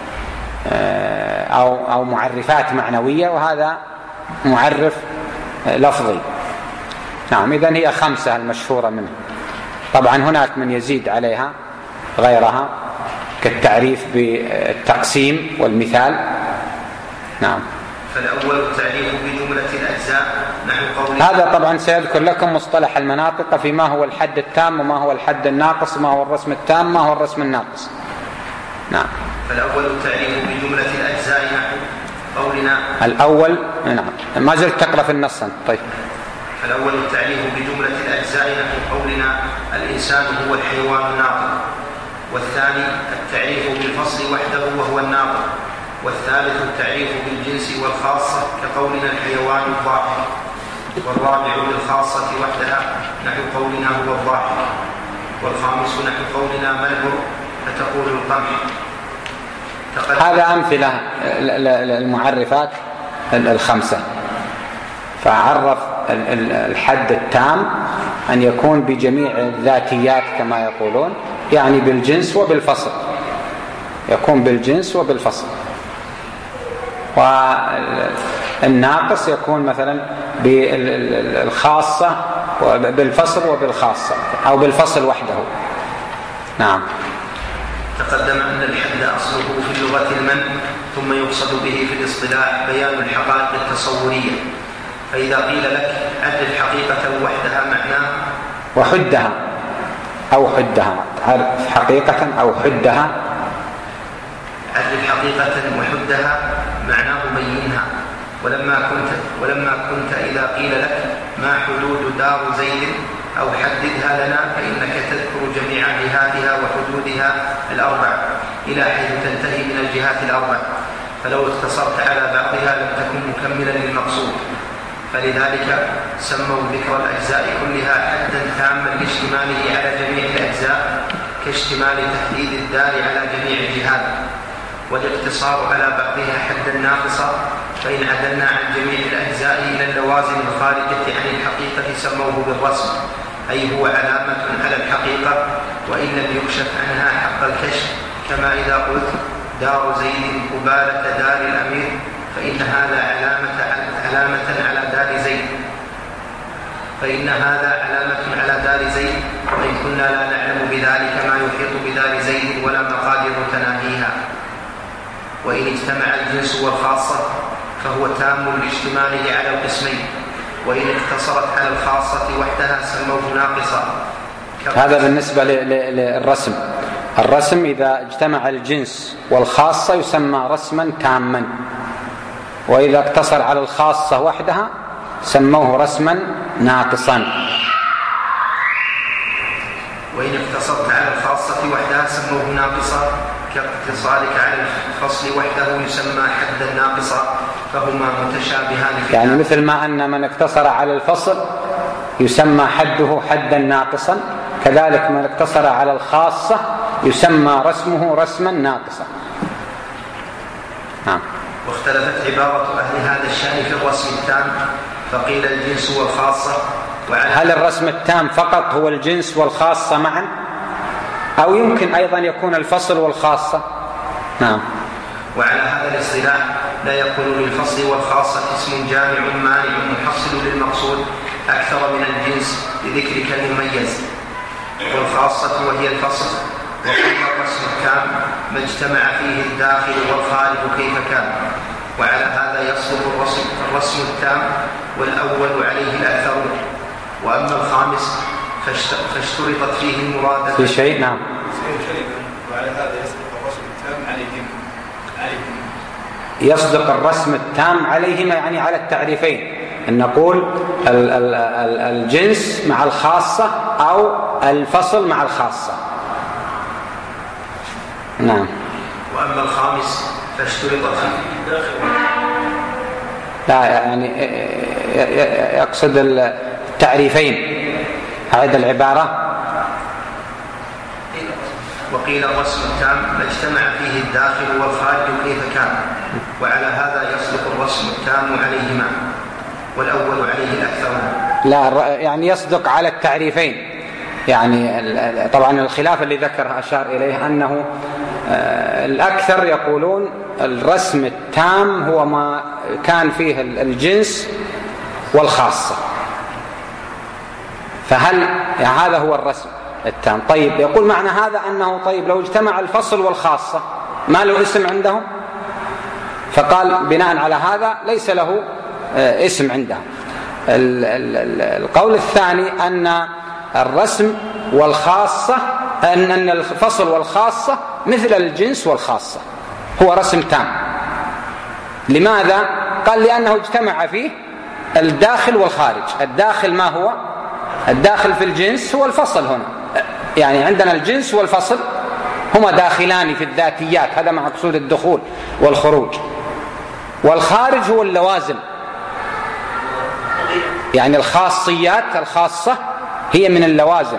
أو أو معرفات معنوية، وهذا معرف لفظي. نعم. إذن هي خمسة المشهورة منه. طبعا هناك من يزيد عليها غيرها، كالتعريف بالتقسيم والمثال. نعم. فالأول التعريف بجملة الأجزاء، نحو قوله. هذا طبعا سيذكر لكم مصطلح المناطق، في ما هو الحد التام وما هو الحد الناقص، ما هو الرسم التام ما هو الرسم الناقص. نعم. فالأول التعريف بجملة الأجزاء، نحو قولنا. الأول. نعم. ما زلت تقرأ في النص. طيب. فالأول التعريف بجملة الأجزاء، نحو قولنا الإنسان هو الحيوان الناطق. والثاني التعريف بالفصل وحده وهو الناطق. والثالث التعريف بالجنس والخاصة، كقولنا الحيوان الضاحك. والرابع بالخاصة وحدها، نحو قولنا هو الضاحك. والخامس نحو قولنا ما البر، فتقول القمح. هذا أمثلة المعرفات الخمسة. فعرف الحد التام أن يكون بجميع الذاتيات كما يقولون، يعني بالجنس وبالفصل، يكون بالجنس وبالفصل. والناقص يكون مثلا بالخاصة بالفصل وبالخاصة أو بالفصل وحده. نعم. تقدم أن الحد أصله في اللغة المنع، ثم يقصد به في الاصطلاح بيان الحقائق التصورية. فإذا قيل لك عد الحقيقة وحدها معناه وحدها أو حدها، حقيقة أو حدها، عد الحقيقة وحدها معناه بينها. ولما كنت ولما كنت إذا قيل لك ما حدود دار زيد أو حددها لنا، فإنك تذكر جميع جهاتها وحدودها الأربع إلى حيث تنتهي من الجهات الأربع، فلو اقتصرت على بعضها لم تكن مكملا للمقصود. فلذلك سموا ذكر الأجزاء كلها حدا تاما لاشتماله على جميع الأجزاء، كاشتمال تحديد الدار على جميع الجهات. والاقتصار على بعضها حدا ناقصا، فإن عدلنا عن جميع الأجزاء إلى اللوازم الخارجة عن الحقيقة سموه بالرسم، أي هو علامة على الحقيقة وإن لم يكشف عنها حق الكشف. كما إذا قلت دار زيد قبالة دار الأمير، فإن هذا علامة علامة على دار زيد فإن هذا علامة على دار زيد وإن كنا لا نعلم بذلك ما يحيط بدار زيد ولا مقادير تناهيها. وإن اجتمع الجنس والخاصة فهو تام لاشتماله على القسمين، وإن اقتصرت على الخاصة وحدها سموه ناقصا. هذا بالنسبة للرسم. الرسم إذا اجتمع الجنس والخاصة يسمى رسما تاما، وإذا اقتصر على الخاصة وحدها سموه رسما ناقصا. وإن اقتصرت على الخاصة وحدها سموه ناقصا، كاقتصارك على الفصل وحده يسمى حدا ناقصا، فهما متشابهان في يعني مثل ما أن من اقتصر على الفصل يسمى حده حدا ناقصا، كذلك من اقتصر على الخاصة يسمى رسمه رسما ناقصا. نعم. واختلفت عبارة أهل هذا الشأن في الرسم التام، فقيل الجنس والخاصة. هل الرسم التام فقط هو الجنس والخاصة معا، أو يمكن أيضا يكون الفصل والخاصة؟ نعم. وعلى هذا الاصطلاح لا يكون للفصل والخاصة اسم جامع مانع محصل للمقصود أكثر من الجنس لذكرك المميز، والخاصة وهي الفصل. وقيل الرسم التام ما اجتمع فيه الداخل والخارج كيف كان. وعلى هذا يصلح الرسم, الرسم التام والأول عليه الأكثر. وأما الخامس فاشترطت فيه المرادة في شيء. نعم. وعلى هذا يصدق الرسم التام عليهم عليهم يصدق الرسم التام عليهما، يعني على التعريفين، أن نقول الجنس مع الخاصة أو الفصل مع الخاصة. نعم. وأما الخامس فاشترطت فيه لا، يعني يقصد التعريفين. هذه العبارة. وقيل الرسم التام ما اجتمع فيه الداخل والخارج كيف كان. وعلى هذا يصدق الرسم التام عليهما والأول عليه الأكثر. لا، يعني يصدق على التعريفين. يعني طبعا الخلاف اللي ذكره أشار إليه أنه الأكثر يقولون الرسم التام هو ما كان فيه الجنس والخاصة، فهل يعني هذا هو الرسم التام؟ طيب، يقول معنى هذا أنه طيب لو اجتمع الفصل والخاصة ما له اسم عندهم؟ فقال بناء على هذا ليس له اسم عندهم. القول الثاني أن الرسم والخاصة أن الفصل والخاصة مثل الجنس والخاصة، هو رسم تام. لماذا؟ قال لأنه اجتمع فيه الداخل والخارج. الداخل ما هو؟ الداخل في الجنس هو الفصل. هنا يعني عندنا الجنس والفصل هما داخلان في الذاتيات، هذا مقصود الدخول والخروج. والخارج هو اللوازم، يعني الخاصيات الخاصة هي من اللوازم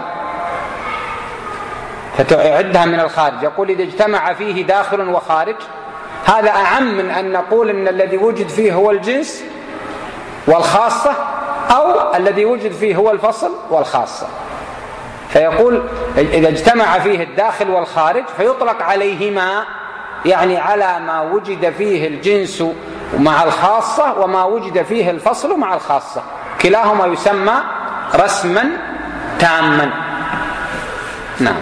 فتعدها من الخارج. يقول إذا اجتمع فيه داخل وخارج هذا أعم من أن نقول إن الذي وجد فيه هو الجنس والخاصة، أو الذي وجد فيه هو الفصل والخاصة. فيقول إذا اجتمع فيه الداخل والخارج فيطلق عليهما، يعني على ما وجد فيه الجنس مع الخاصة وما وجد فيه الفصل مع الخاصة، كلاهما يسمى رسما تاما. نعم.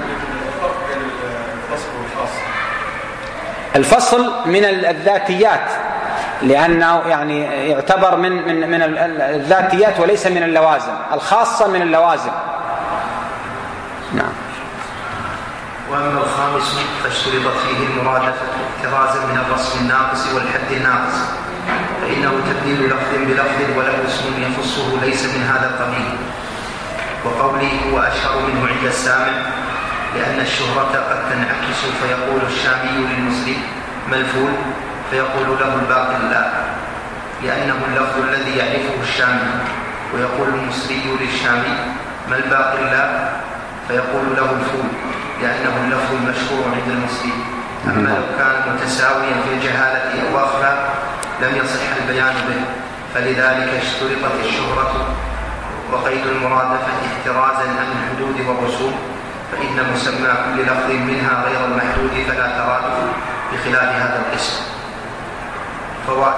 الفصل من الذاتيات، لأنه يعني يعتبر من من من الذاتيات وليس من اللوازم. الخاصة من اللوازم. نعم. وأما الخامس فاشترطت فيه المرادفة احترازا من الرسم الناقص والحد الناقص، فإنه تبديل لفظ بلفظ وله اسم يخصه ليس من هذا القبيل. وقوله هو أشهر منه عند السامع، لأن الشهرة قد تنعكس، فيقول الشامي للمصري ما الفول، فيقول له الباقل لا، لأنه اللفظ الذي يعرفه الشامي. ويقول المصري للشامي ما الباقل لا، فيقول له الفول، لأنه اللفظ المشهور عند المصري. أما لو كان متساويا في الجهالة أو أخفى لم يصح البيان به، فلذلك اشترطت الشهرة وقيد المرادفة احترازا عن الحدود والرسوم، فإن مسمى كل لفظ منها غير المحدود فلا ترادف بخلاف هذا القسم. فوائد.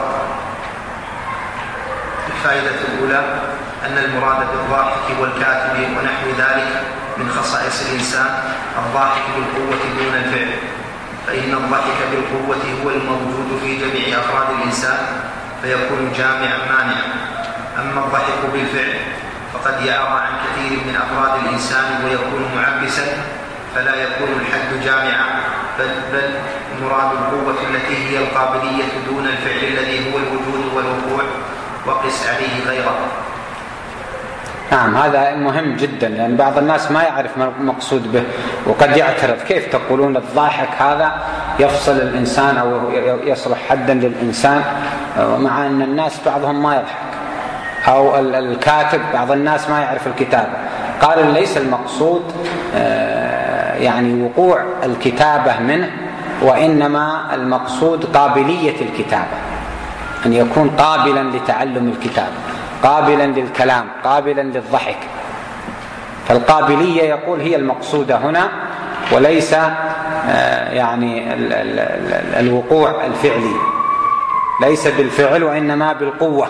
الفائدة الأولى أن المراد بالضاحك والكاتب ونحو ذلك من خصائص الإنسان الضاحك بالقوة دون الفعل، فإن الضحك بالقوة هو الموجود في جميع أفراد الإنسان فيكون جامعا مانعا. أما الضحك بالفعل فقد يعرى عن كثير من أفراد الإنسان ويكون معبسا، فلا يكون الحد جامعا، بل, بل مراد القوة التي هي القابلية دون الفعل الذي هو الوجود والوقوع، وقس عليه غيره. نعم، هذا مهم جدا، لأن بعض الناس ما يعرف ما المقصود به، وقد يعترض كيف تقولون الضاحك هذا يفصل الإنسان أو يصلح حدا للإنسان، مع أن الناس بعضهم ما يضحك، أو الكاتب بعض الناس ما يعرف الكتابة. قال ليس المقصود يعني وقوع الكتابة منه، وإنما المقصود قابلية الكتابة، أن يكون قابلا لتعلم الكتابة، قابلا للكلام، قابلا للضحك. فالقابلية يقول هي المقصودة هنا، وليس يعني الوقوع الفعلي، ليس بالفعل وإنما بالقوة.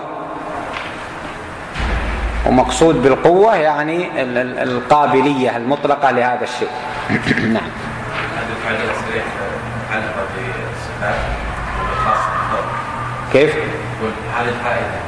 ومقصود بالقوة يعني القابلية المطلقة لهذا الشيء. نعم. كيف؟ هذه الفائدة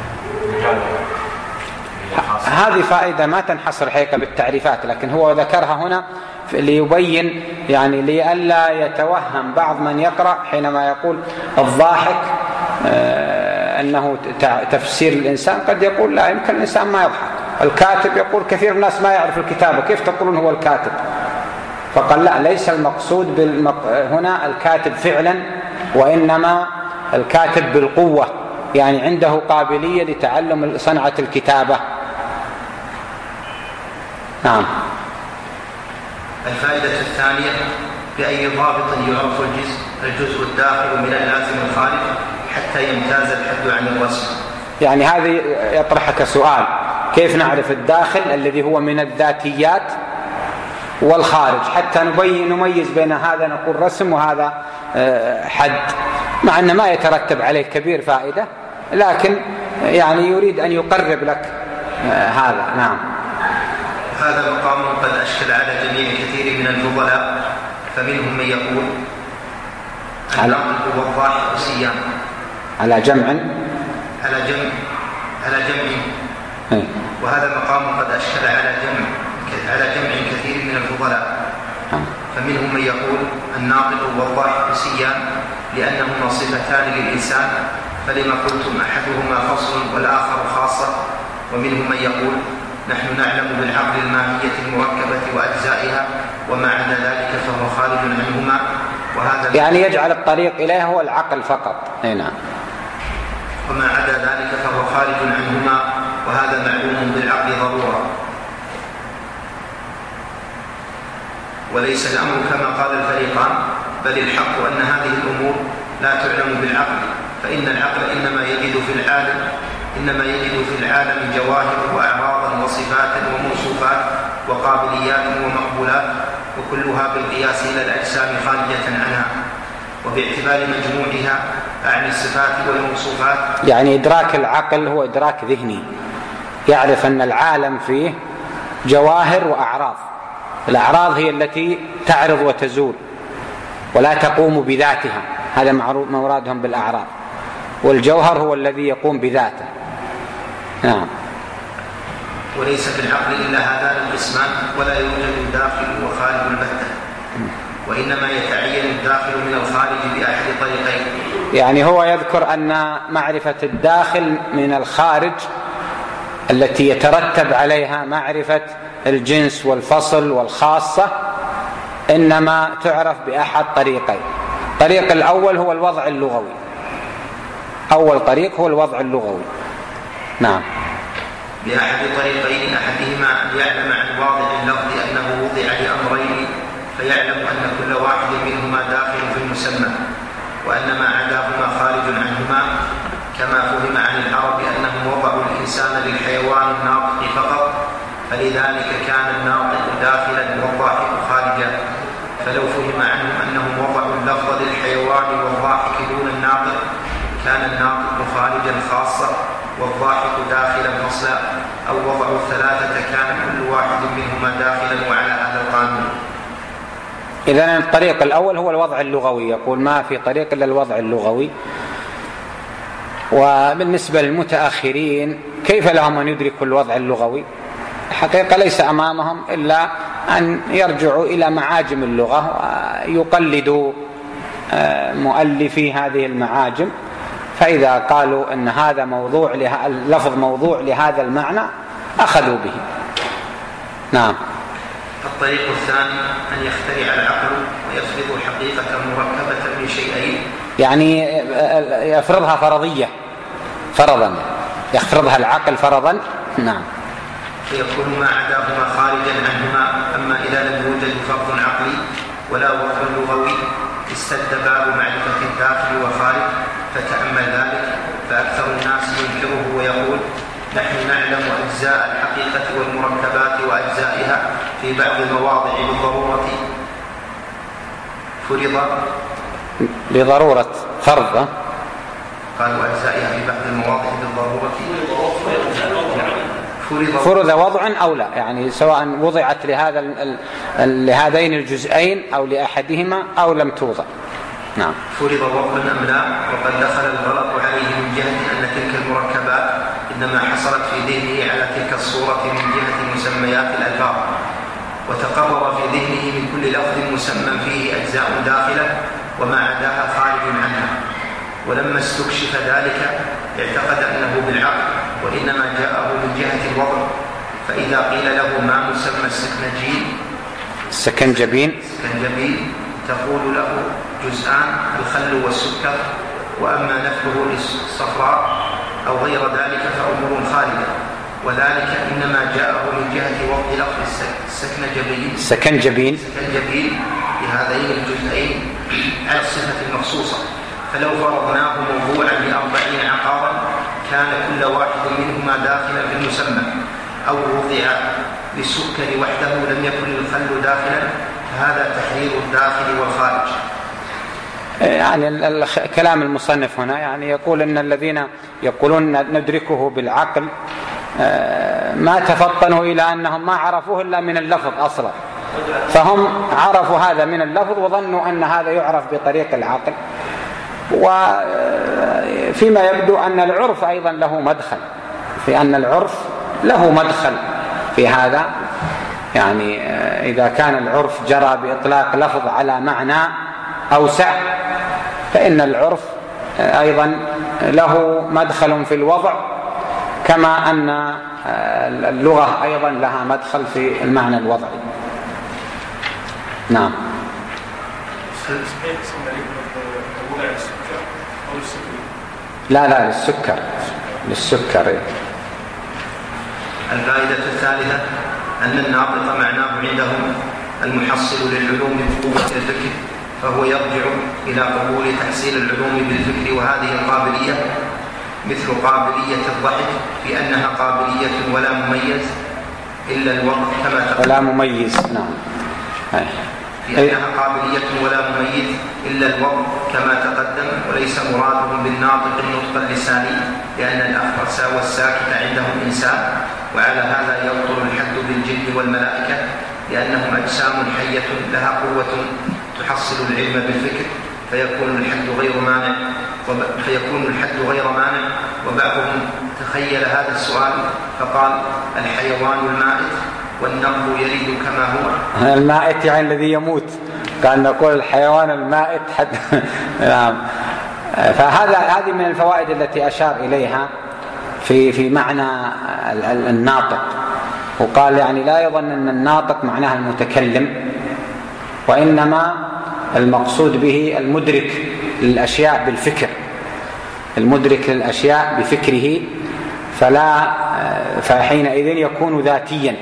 هذه فائدة ما تنحصر حقيقة بالتعريفات، لكن هو ذكرها هنا ليبين، يعني لئلا يتوهم بعض من يقرأ حينما يقول الضاحك أنه تفسير الإنسان، قد يقول لا يمكن الإنسان ما يضحك. الكاتب يقول كثير من الناس ما يعرف الكتابة، كيف تقولون هو الكاتب؟ فقال لا، ليس المقصود بالمق... هنا الكاتب فعلا، وإنما الكاتب بالقوة، يعني عنده قابلية لتعلم صنعة الكتابة. نعم. الفائدة الثانية بأي ضابط يعرف الجزء الجزء الداخل من اللازم الخارج حتى يمتاز الحد عن الرسم. يعني هذه يطرحك سؤال، كيف نعرف الداخل الذي هو من الذاتيات والخارج حتى نبين نميز بين هذا نقول رسم وهذا حد، مع أن ما يترتب عليه كبير فائدة، لكن يعني يريد أن يقرب لك هذا. نعم. هذا مقام قد أشكل على جميع كثير من الفضلاء، فمنهم من يقول الناقل والضاحك سيان على جمع على جمع على جمع وهذا مقام قد أشكل على جمع على جمع كثير من الفضلاء، فمنهم من يقول الناقل والضاحك سيان لأنهما صفتان للإنسان، فلما قلتم أحدهما فصل والآخر خاصة. ومنهم من يقول نحن نعلم بالعقل الماهية المركبة وأجزائها، وما عدا ذلك فهو خارج عنهما، وهذا يعني يجعل الطريق إليه هو العقل فقط. نعم. وما عدا ذلك فهو خارج عنهما، وهذا معلوم بالعقل ضرورة. وليس الأمر كما قال الفريقان، بل الحق أن هذه الأمور لا تعلم بالعقل، فإن العقل إنما يجد في العالم إنما يجد في العالم جواهر وأعراضا وصفات وموصوفات وقابليات ومقبولات، وكلها بالقياس إلى الأجسام خارجة عنها، وباعتبار مجموعها أعني الصفات والموصوفات. يعني إدراك العقل هو إدراك ذهني، يعرف أن العالم فيه جواهر وأعراض. الأعراض هي التي تعرض وتزول ولا تقوم بذاتها، هذا مرادهم بالأعراض، والجوهر هو الذي يقوم بذاته. نعم. وليس في العقل إلا هذان القسمان، ولا يوجد الداخل وخارج البتة، وإنما يتعين الداخل من الخارج بأحد طريقين. يعني هو يذكر أن معرفة الداخل من الخارج التي يترتب عليها معرفة الجنس والفصل والخاصة إنما تعرف بأحد طريقين. الطريق الأول هو الوضع اللغوي، أول طريق هو الوضع اللغوي. نعم. بأحد طريقين، أحدهما أن يعلم عن واضع اللفظ أنه وضع لأمرين، فيعلم أن كل واحد منهما داخل في المسمى، وأن ما عداهما خارج عنهما، كما فهم عن العرب أنهم وضعوا الإنسان للحيوان الناطق فقط، فلذلك كان الناطق داخلا والضاحك خارجا. فلو فهم عنهم أنهم وضعوا اللفظ للحيوان والضاحك دون الناطق، كان الناطق خارجا خاصة والضاحك داخلا فصلا، أو وضعوا الثلاثة كان كل واحد منهما داخلا وعلى هذا القانون. إذن الطريق الأول هو الوضع اللغوي، يقول ما في طريق إلا الوضع اللغوي. وبالنسبة للمتأخرين كيف لهم أن يدركوا الوضع اللغوي؟ حقيقة ليس أمامهم إلا أن يرجعوا إلى معاجم اللغة ويقلدوا مؤلفي هذه المعاجم، فإذا قالوا أن هذا موضوع اللفظ موضوع لهذا المعنى أخذوا به. نعم. الطريق الثاني أن يخترع العقل ويفرض حقيقة مركبة من شيئين، يعني يفرضها فرضية فرضا، يفرضها العقل فرضا. نعم. فيكون ما عداهما خارجا عنهما. أما إذا لم يوجد فرض عقلي ولا وضع لغوي استد باب معرفة الداخل والخارج، فتأمل ذلك، فأكثر الناس ينكره ويقول نحن نعلم أجزاء الحقيقة والمركبات وأجزائها في بعض المواضع بالضرورة فرض بضرورة فرض قالوا أجزائها في بعض المواضع بالضرورة فرض وضع أو لا، يعني سواء وضعت لهذا لهذين الجزئين أو لأحدهما أو لم توضع. نعم. فرض وضع أم لا؟ وقد دخل الغلط عليه من جهة أن تلك المركبات إنما حصلت في ذهنه على تلك الصورة من جهة مسميات الألفاظ، وتقرر في ذهنه من كل لفظ مسمى فيه أجزاء داخلة وما عداها خارج عنها. ولما استكشف ذلك اعتقد أنه بالعقل، وإنما جاءه من جهة الوضع. فإذا قيل له ما مسمى السكنجين السكنجبين السكنجبين تقول له جزءان الخل والسكر، وأما نفعه للصفراء أو غير ذلك فأمور خارجة، وذلك إنما جاءه من جهة وضع لفظ السكنجبين السكنجبين السكنجبين بهذين الجزئين على الصفة المخصوصة. فلو فرضناه موضوعا لأربعين عقارا كان كل واحد منهما داخلا في المسمى، أو وضع للسكر وحده لم يكن الخل داخلا، فهذا تحرير الداخل والخارج. يعني كلام المصنف هنا يعني يقول أن الذين يقولون ندركه بالعقل ما تفطنوا إلى أنهم ما عرفوه إلا من اللفظ أصلا، فهم عرفوا هذا من اللفظ وظنوا أن هذا يعرف بطريق العقل. وفيما يبدو أن العرف أيضا له مدخل، في أن العرف له مدخل في هذا، يعني إذا كان العرف جرى بإطلاق لفظ على معنى أوسع فإن العرف أيضا له مدخل في الوضع، كما أن اللغة أيضا لها مدخل في المعنى الوضعي. نعم. لا لا للسكر للسكر الفائدة الثالثة أن الناطق معناه عندهم المحصل للعلوم بقوة الفكر، فهو يرجع إلى قبول تحصيل العلوم بالفكر، وهذه القابلية مثل قابلية الضحك في أنها قابلية ولا مميز إلا الوضع كما تقدم. ولا مميز، نعم. في أنها قابلية ولا مميز إلا الوضع كما تقدم، وليس مرادهم بالناطق النطق اللساني، لأن الأخرس والساكت عندهم إنسان، وعلى هذا يبطل الحد بالجن والملائكة، لأنهم أجسام حية لها قوة تحصل العلم بالفكر، فيكون الحد غير مانع فيكون الحد غير مانع وبعضهم تخيل هذا السؤال فقال: الحيوان المائت والنقل يرد كما هو. المائت يعني الذي يموت، كان نقول الحيوان المائت حد. نعم. فهذا هذه من الفوائد التي أشار إليها في في معنى الناطق، وقال يعني لا يظن أن الناطق معناها المتكلم، وإنما المقصود به المدرك للأشياء بالفكر، المدرك للأشياء بفكره، فلا فحينئذ يكون ذاتيا.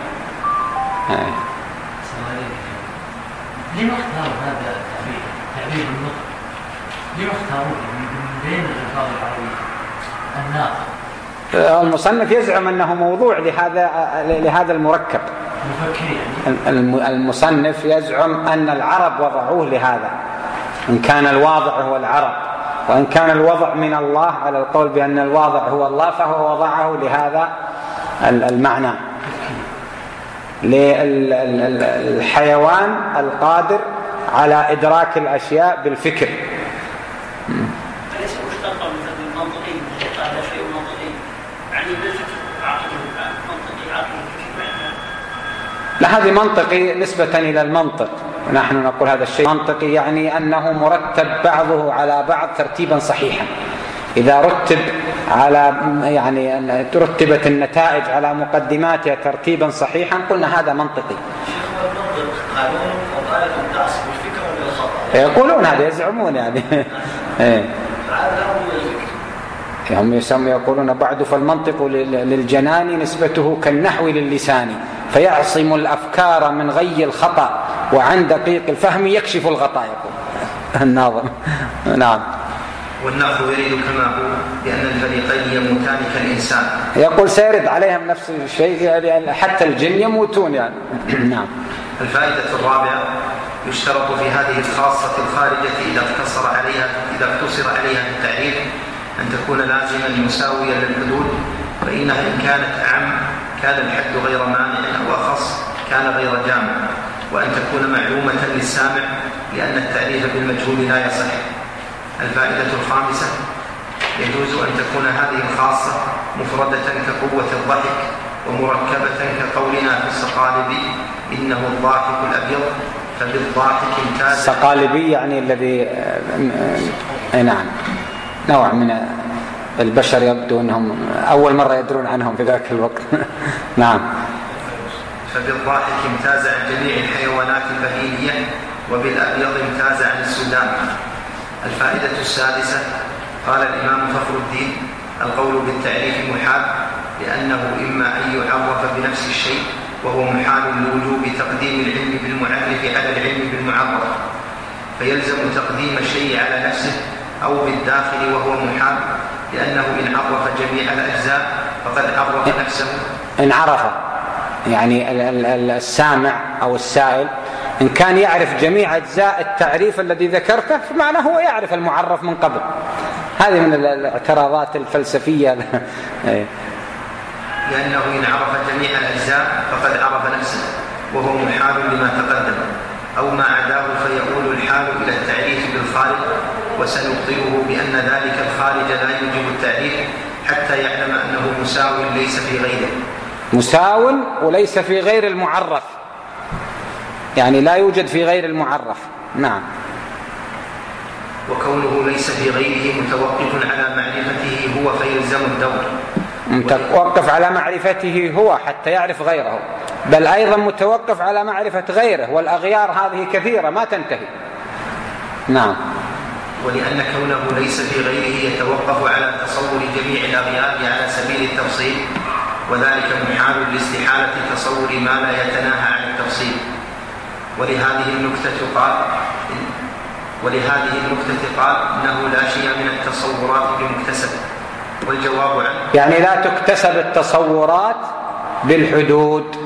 لما اختاروا هذا التعبير، تعبير النطق؟ لما اختاروا من بين الألفاظ العربية الناطق؟ المصنف يزعم أنه موضوع لهذا لهذا المركب. المصنف يزعم أن العرب وضعوه لهذا، إن كان الواضع هو العرب، وإن كان الوضع من الله على القول بأن الواضع هو الله، فهو وضعه لهذا المعنى، للحيوان القادر على إدراك الأشياء بالفكر. أليس مشتقا من المنطقي؟ هذا شيء منطقي يعني بالفكر عقل منطقي عقل. لا، هذه منطقي نسبة إلى المنطق، نحن نقول هذا الشيء منطقي يعني أنه مرتب بعضه على بعض ترتيبا صحيحا. إذا رتب على يعني ترتبت النتائج على مقدماتها ترتيبا صحيحا قلنا هذا منطقي. يقولون هذا، يزعمون يعني. هم يسمى يقولون بعد فالمنطق للجنان نسبته كالنحو للسان، فيعصم الأفكار من غي الخطأ، وعن دقيق الفهم يكشف الغطاء، يقول الناظم. نعم. والنقل يرد كما هو، لأن الفريقين يموتان كالإنسان. يقول سيرد عليهم نفس الشيء، يعني حتى الجن يموتون يعني. نعم. الفائدة الرابعة: يشترط في هذه الخاصة الخارجة إذا اقتصر عليها إذا اقتصر عليها التعريف أن تكون لازما مساويا للحدود، فإنها إن كانت أعم كان الحد غير مانع، أو أخص كان غير جامع، وأن تكون معلومة للسامع، لأن التعريف بالمجهول لا يصح. الفائدة الخامسة: يجوز أن تكون هذه الخاصة مفردة كقوة الضحك، ومركبة كقولنا في الصقالبي: إنه الضاحك الأبيض فبالضاحك امتاز. الصقالبي يعني الذي نعم نوع من البشر يبدو أنهم أول مرة يدرون عنهم في ذاك الوقت. نعم. فبالضاحك امتاز عن جميع الحيوانات البهيمية، وبالأبيض امتاز عن السودان. الفائدة السادسة: قال الإمام فخر الدين: القول بالتعريف محال، لأنه إما أن يعرف بنفس الشيء، وهو محال لوجوب تقديم العلم بالمعرف على العلم بالمعرف، فيلزم تقديم الشيء على نفسه، أو بالداخل وهو محال، لأنه إن عرف جميع الأجزاء فقد عرف نفسه. إن عرف يعني السامع أو السائل إن كان يعرف جميع أجزاء التعريف الذي ذكرته، فمعناه هو يعرف المعرف من قبل. هذه من الاعتراضات الفلسفية. لأنه إن عرف جميع الأجزاء فقد عرف نفسه، وهو محال لما تقدم، أو ما عداه فيقول الحال إلى التعريف بالخارج، وسنبطله بأن ذلك الخارج لا يوجب التعريف حتى يعلم أنه مساو ليس في غيره. مساو وليس في غير المعرف، يعني لا يوجد في غير المعرف. نعم. وكونه ليس في غيره متوقف على معرفته هو فيلزم الدور. متوقف على معرفته هو حتى يعرف غيره، بل أيضا متوقف على معرفة غيره، والأغيار هذه كثيرة ما تنتهي. نعم. ولأن كونه ليس في غيره يتوقف على تصور جميع الأغيار على سبيل التفصيل، وذلك محال لاستحالة تصور ما لا يتناهى عن التفصيل. ولهذه النكتة قال: ولهذه النكتة قال إنه لا شيء من التصورات بمكتسب. والجواب عنه يعني لا تكتسب التصورات بالحدود.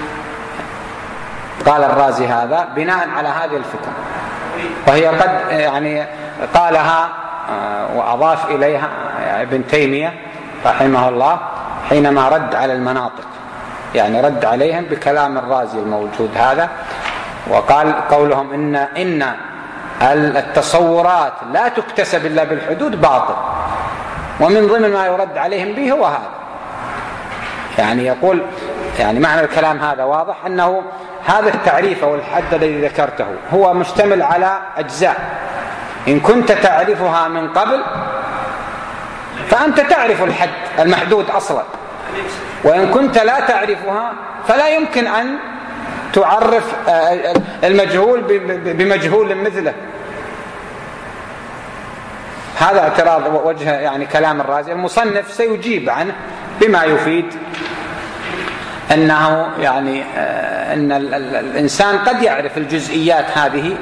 قال الرازي هذا بناء على هذه الفكرة، وهي قد يعني قالها وأضاف إليها ابن تيمية رحمه الله حينما رد على المناطق، يعني رد عليهم بكلام الرازي الموجود هذا، وقال قولهم إن إن التصورات لا تكتسب إلا بالحدود باطل، ومن ضمن ما يرد عليهم به هو هذا. يعني يقول يعني معنى الكلام هذا واضح أنه هذا التعريف أو الحد الذي ذكرته هو مشتمل على أجزاء، إن كنت تعرفها من قبل فأنت تعرف الحد المحدود أصلا، وإن كنت لا تعرفها فلا يمكن أن تعرف المجهول بمجهول مثله. هذا اعتراض وجه يعني كلام الرازي. المصنف سيجيب عنه بما يفيد أنه يعني أن الإنسان قد يعرف الجزئيات هذه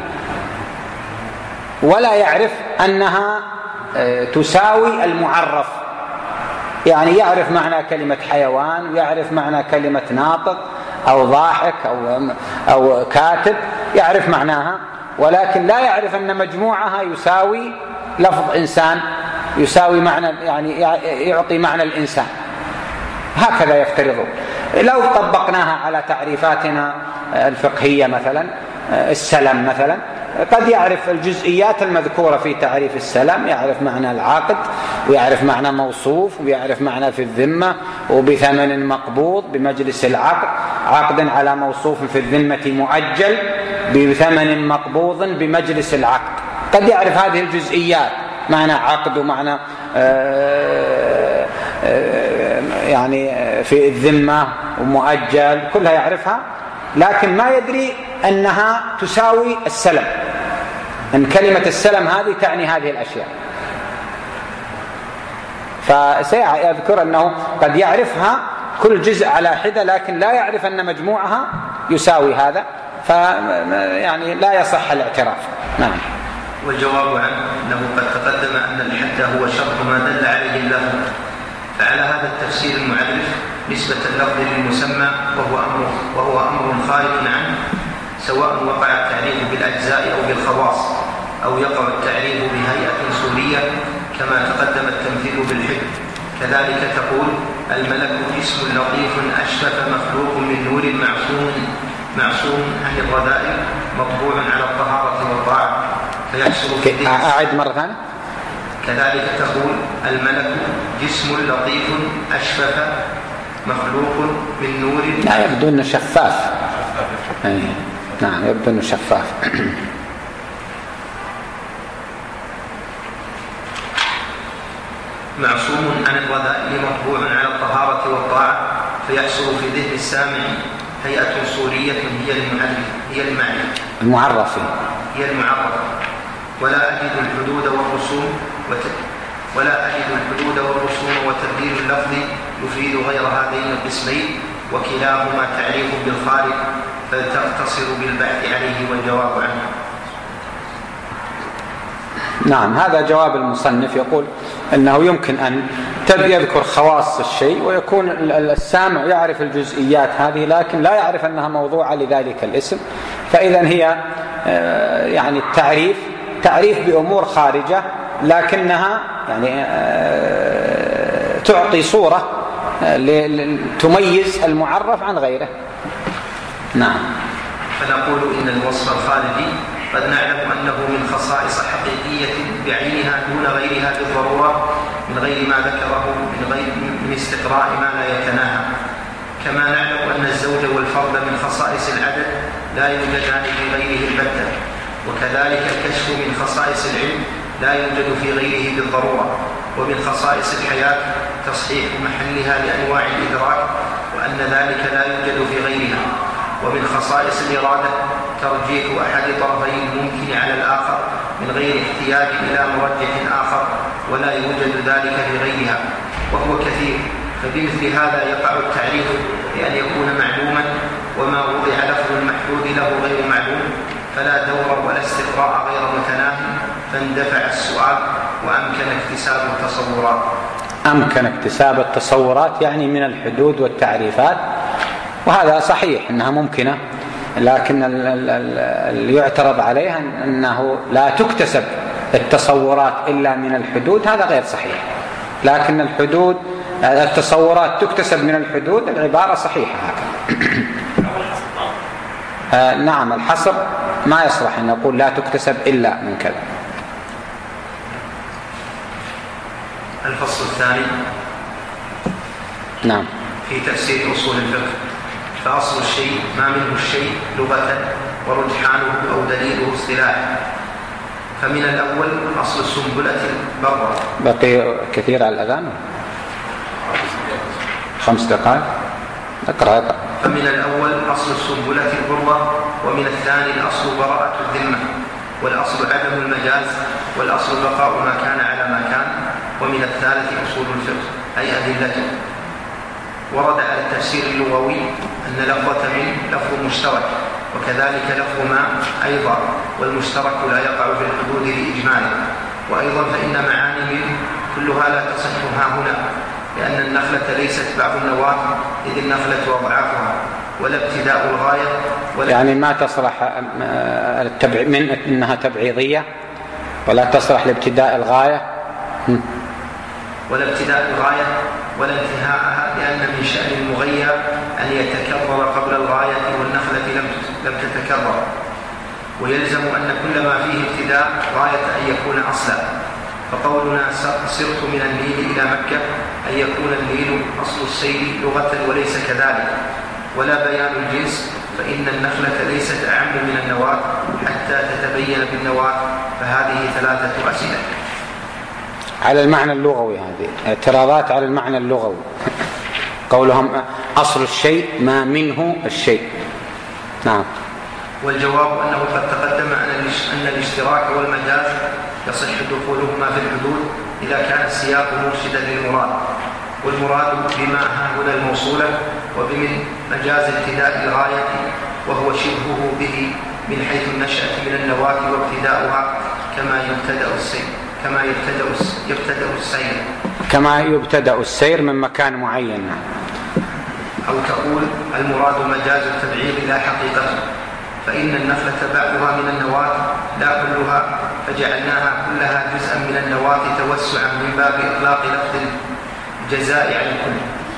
ولا يعرف أنها تساوي المعرف، يعني يعرف معنى كلمة حيوان ويعرف معنى كلمة ناطق أو ضاحك أو أو كاتب، يعرف معناها، ولكن لا يعرف أن مجموعها يساوي لفظ إنسان، يساوي معنى يعني يعطي معنى الإنسان. هكذا يفترضون. لو طبقناها على تعريفاتنا الفقهية مثلا السلم مثلا، قد يعرف الجزئيات المذكورة في تعريف السلم، يعرف معنى العقد ويعرف معنى موصوف ويعرف معنى في الذمة وبثمن مقبوض بمجلس العقد، عقد على موصوف في الذمة مؤجل بثمن مقبوض بمجلس العقد. قد يعرف هذه الجزئيات، معنى عقد ومعنى آآ آآ يعني في الذمة ومؤجل، كلها يعرفها، لكن ما يدري أنها تساوي السلم، أن كلمة السلم هذه تعني هذه الأشياء. فسيذكر أنه قد يعرفها كل جزء على حدة، لكن لا يعرف أن مجموعها يساوي هذا، فيعني لا يصح الاعتراف. نعم. والجواب عنه أنه قد تقدم أن الحد هو شرط ما دل عليه اللفظ، فعلى هذا التفسير المعرف نسبة اللفظ للمسمى وهو أمر, وهو أمر خارج عنه، سواء وقع التعريف بالأجزاء أو بالخواص، أو يقع التعريف بهيئة صورية كما تقدم التمثيل بالحد. كذلك تقول الملك اسم لطيف أشرف مخلوق من نور معصوم معصوم عن الرذائل مطبوع على الطهارة والطاعة فيحصل في أعد مرة ثانية. كذلك تقول الملك جسم لطيف أشفف مخلوق من نور. لا يبدو أنه شفاف. أي. نعم يبدو أنه شفاف. معصوم عن الرذائل مطبوع على الطهارة والطاعة فيحصل في ذهن السامع هيئة صورية هي المعرف هي المعنى المعرف هي المعرف ولا أجد الحدود والرسوم وت... ولا أجد الحدود والرسوم وتبديل اللفظ يفيد غير هذين القسمين، وكلاهما تعريف بالخارج فتقتصر بالبحث عليه والجواب عنه. نعم، هذا جواب المصنف. يقول أنه يمكن أن يذكر خواص الشيء ويكون السامع يعرف الجزئيات هذه لكن لا يعرف أنها موضوعة لذلك الاسم، فإذا هي يعني التعريف تعريف بأمور خارجة لكنها يعني تعطي صورة تميز المعرف عن غيره. نعم. فنقول إن الوصف الخارجي قد نعلم أنه من خصائص حقيقية بعينها دون غيرها بالضرورة من غير ما ذكره من غير من استقراء ما لا يتناهى، كما نعلم أن الزوج والفرد من خصائص العدد لا يوجدان في غيره البتة، وكذلك الكشف من خصائص العلم لا يوجد في غيره بالضرورة، ومن خصائص الحياة تصحيح محلها لأنواع الإدراك وأن ذلك لا يوجد في غيرها، ومن خصائص الإرادة ترجيح أحد طرفي الممكن على الآخر من غير احتياج إلى مرجح آخر ولا يوجد ذلك في غيرها، وهو كثير. فبمثل هذا يقع التعريف بأن يكون معلوما وما وضع لفظ المحدود له غير معلوم، فلا دور ولا استقراء غير متناهي، فاندفع السؤال وأمكن اكتساب التصورات. أمكن اكتساب التصورات يعني من الحدود والتعريفات، وهذا صحيح أنها ممكنة، لكن اللي يعترض عليها أنه لا تكتسب التصورات إلا من الحدود، هذا غير صحيح. لكن الحدود التصورات تكتسب من الحدود، العبارة صحيحة هكذا. آه نعم، الحصر ما يصلح أن نقول لا تكتسب إلا من كذا. الفصل الثاني نعم في تفسير أصول الفقه. فأصل الشيء ما منه الشيء لغة، ورجحانه أو دليله اصطلاحا. فمن الأول أصل السنبلة البرة. بقي كثير على الأذان، خمس دقائق اقرأ اقرأ. فمن الأول أصل السنبلة البرة، ومن الثاني الأصل براءة الذمة، والأصل عدم المجاز، والأصل بقاء ما كان على ما كان، ومن الثالث أصول الفقه أي أدلته. ورد على التفسير اللغوي أن لفظة من لفظ مشترك، وكذلك لفظ ما أيضا، والمشترك لا يقع في الحدود لإجماله. وأيضا فإن معاني من كلها لا تصح ها هنا، لأن النخلة ليست بعض النواة، إذ النخلة أضعافها، ولا ابتداء الغاية ولا يعني ما تصلح التبع... من أنها تبعيضية، ولا تصلح لابتداء الغاية ولا ابتداء الغاية ولا انتهاءها، لأن من شأن المغير أن يتكرر قبل الغاية، والنخلة لم لم تتكرر. ويلزم أن كل ما فيه ابتداء غاية أن يكون أصلا. فقولنا سرت من النيل إلى مكة أن يكون النيل أصل السير لغة، وليس كذلك. ولا بيان الجنس، فإن النخلة ليست أعم من النواة حتى تتبين بالنواة. فهذه ثلاثة أسئلة على المعنى اللغوي، هذه اعتراضات على المعنى اللغوي. قولهم أصل الشيء ما منه الشيء. نعم. والجواب أنه قد تقدم أن الاشتراك والمجاز يصح دخولهما في الحدود إذا كان السياق مرشدا للمراد، والمراد بما ها هنا الموصولة، وبمن مجاز ابتداء الغاية، وهو شبهه به من حيث النشأة من النواة وابتداؤها، كما يبتدأ السير كما يبتدأ يبتدأ السير كما يبتدأ السير من مكان معين. أو تقول المراد مجاز التبعيض لا حقيقته، فإن النخلة بعضها من النواة لا كلها، فجعلناها كلها جزءا من النواة توسعا من باب إطلاق لفظ الجزاء على الكل.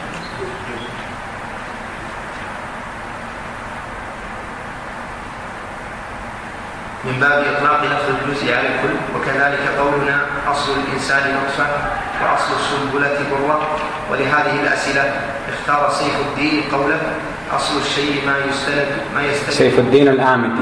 من باب إطلاق لفظ الجزء على الكل. وكذلك قولنا أصل الإنسان نطفة، وأصل السنبلة برة. ولهذه الأسئلة اختار سيف الدين قوله أصل الشيء ما يستند ما يستند سيف الدين الآمدي.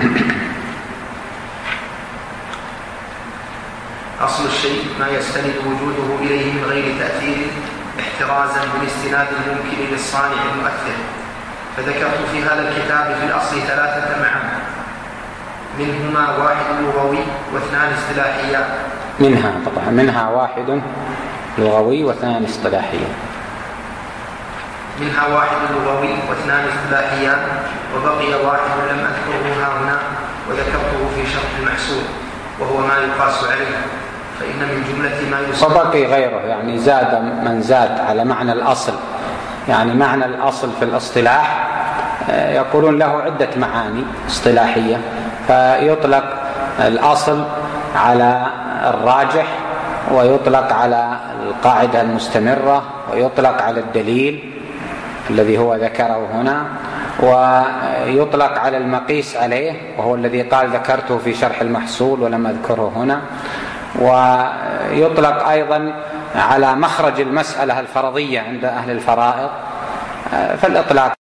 أصل الشيء ما يستند وجوده إليه من غير تأثير، احترازا من استناد الممكن للصانع المؤثر. فذكرت في هذا الكتاب في الأصل ثلاثة معاني، منهما واحد لغوي واثنان اصطلاحيان. منها طبعا منها واحد لغوي واثنان اصطلاحيان. منها واحد لغوي واثنان اصطلاحيان، وبقي واحد لم أذكره ها هنا، وذكرته في شرح المحسوب، وهو ما يقاس عليه. فإن من جملة ما يصدق وبقي غيره، يعني زاد من زاد على معنى الأصل. يعني معنى الأصل في الاصطلاح يقولون له عدة معاني اصطلاحية، فيطلق الأصل على الراجح، ويطلق على القاعدة المستمرة، ويطلق على الدليل الذي هو ذكره هنا، ويطلق على المقيس عليه وهو الذي قال ذكرته في شرح المحصول ولم أذكره هنا، ويطلق أيضا على مخرج المسألة الفرضية عند أهل الفرائض. فالإطلاق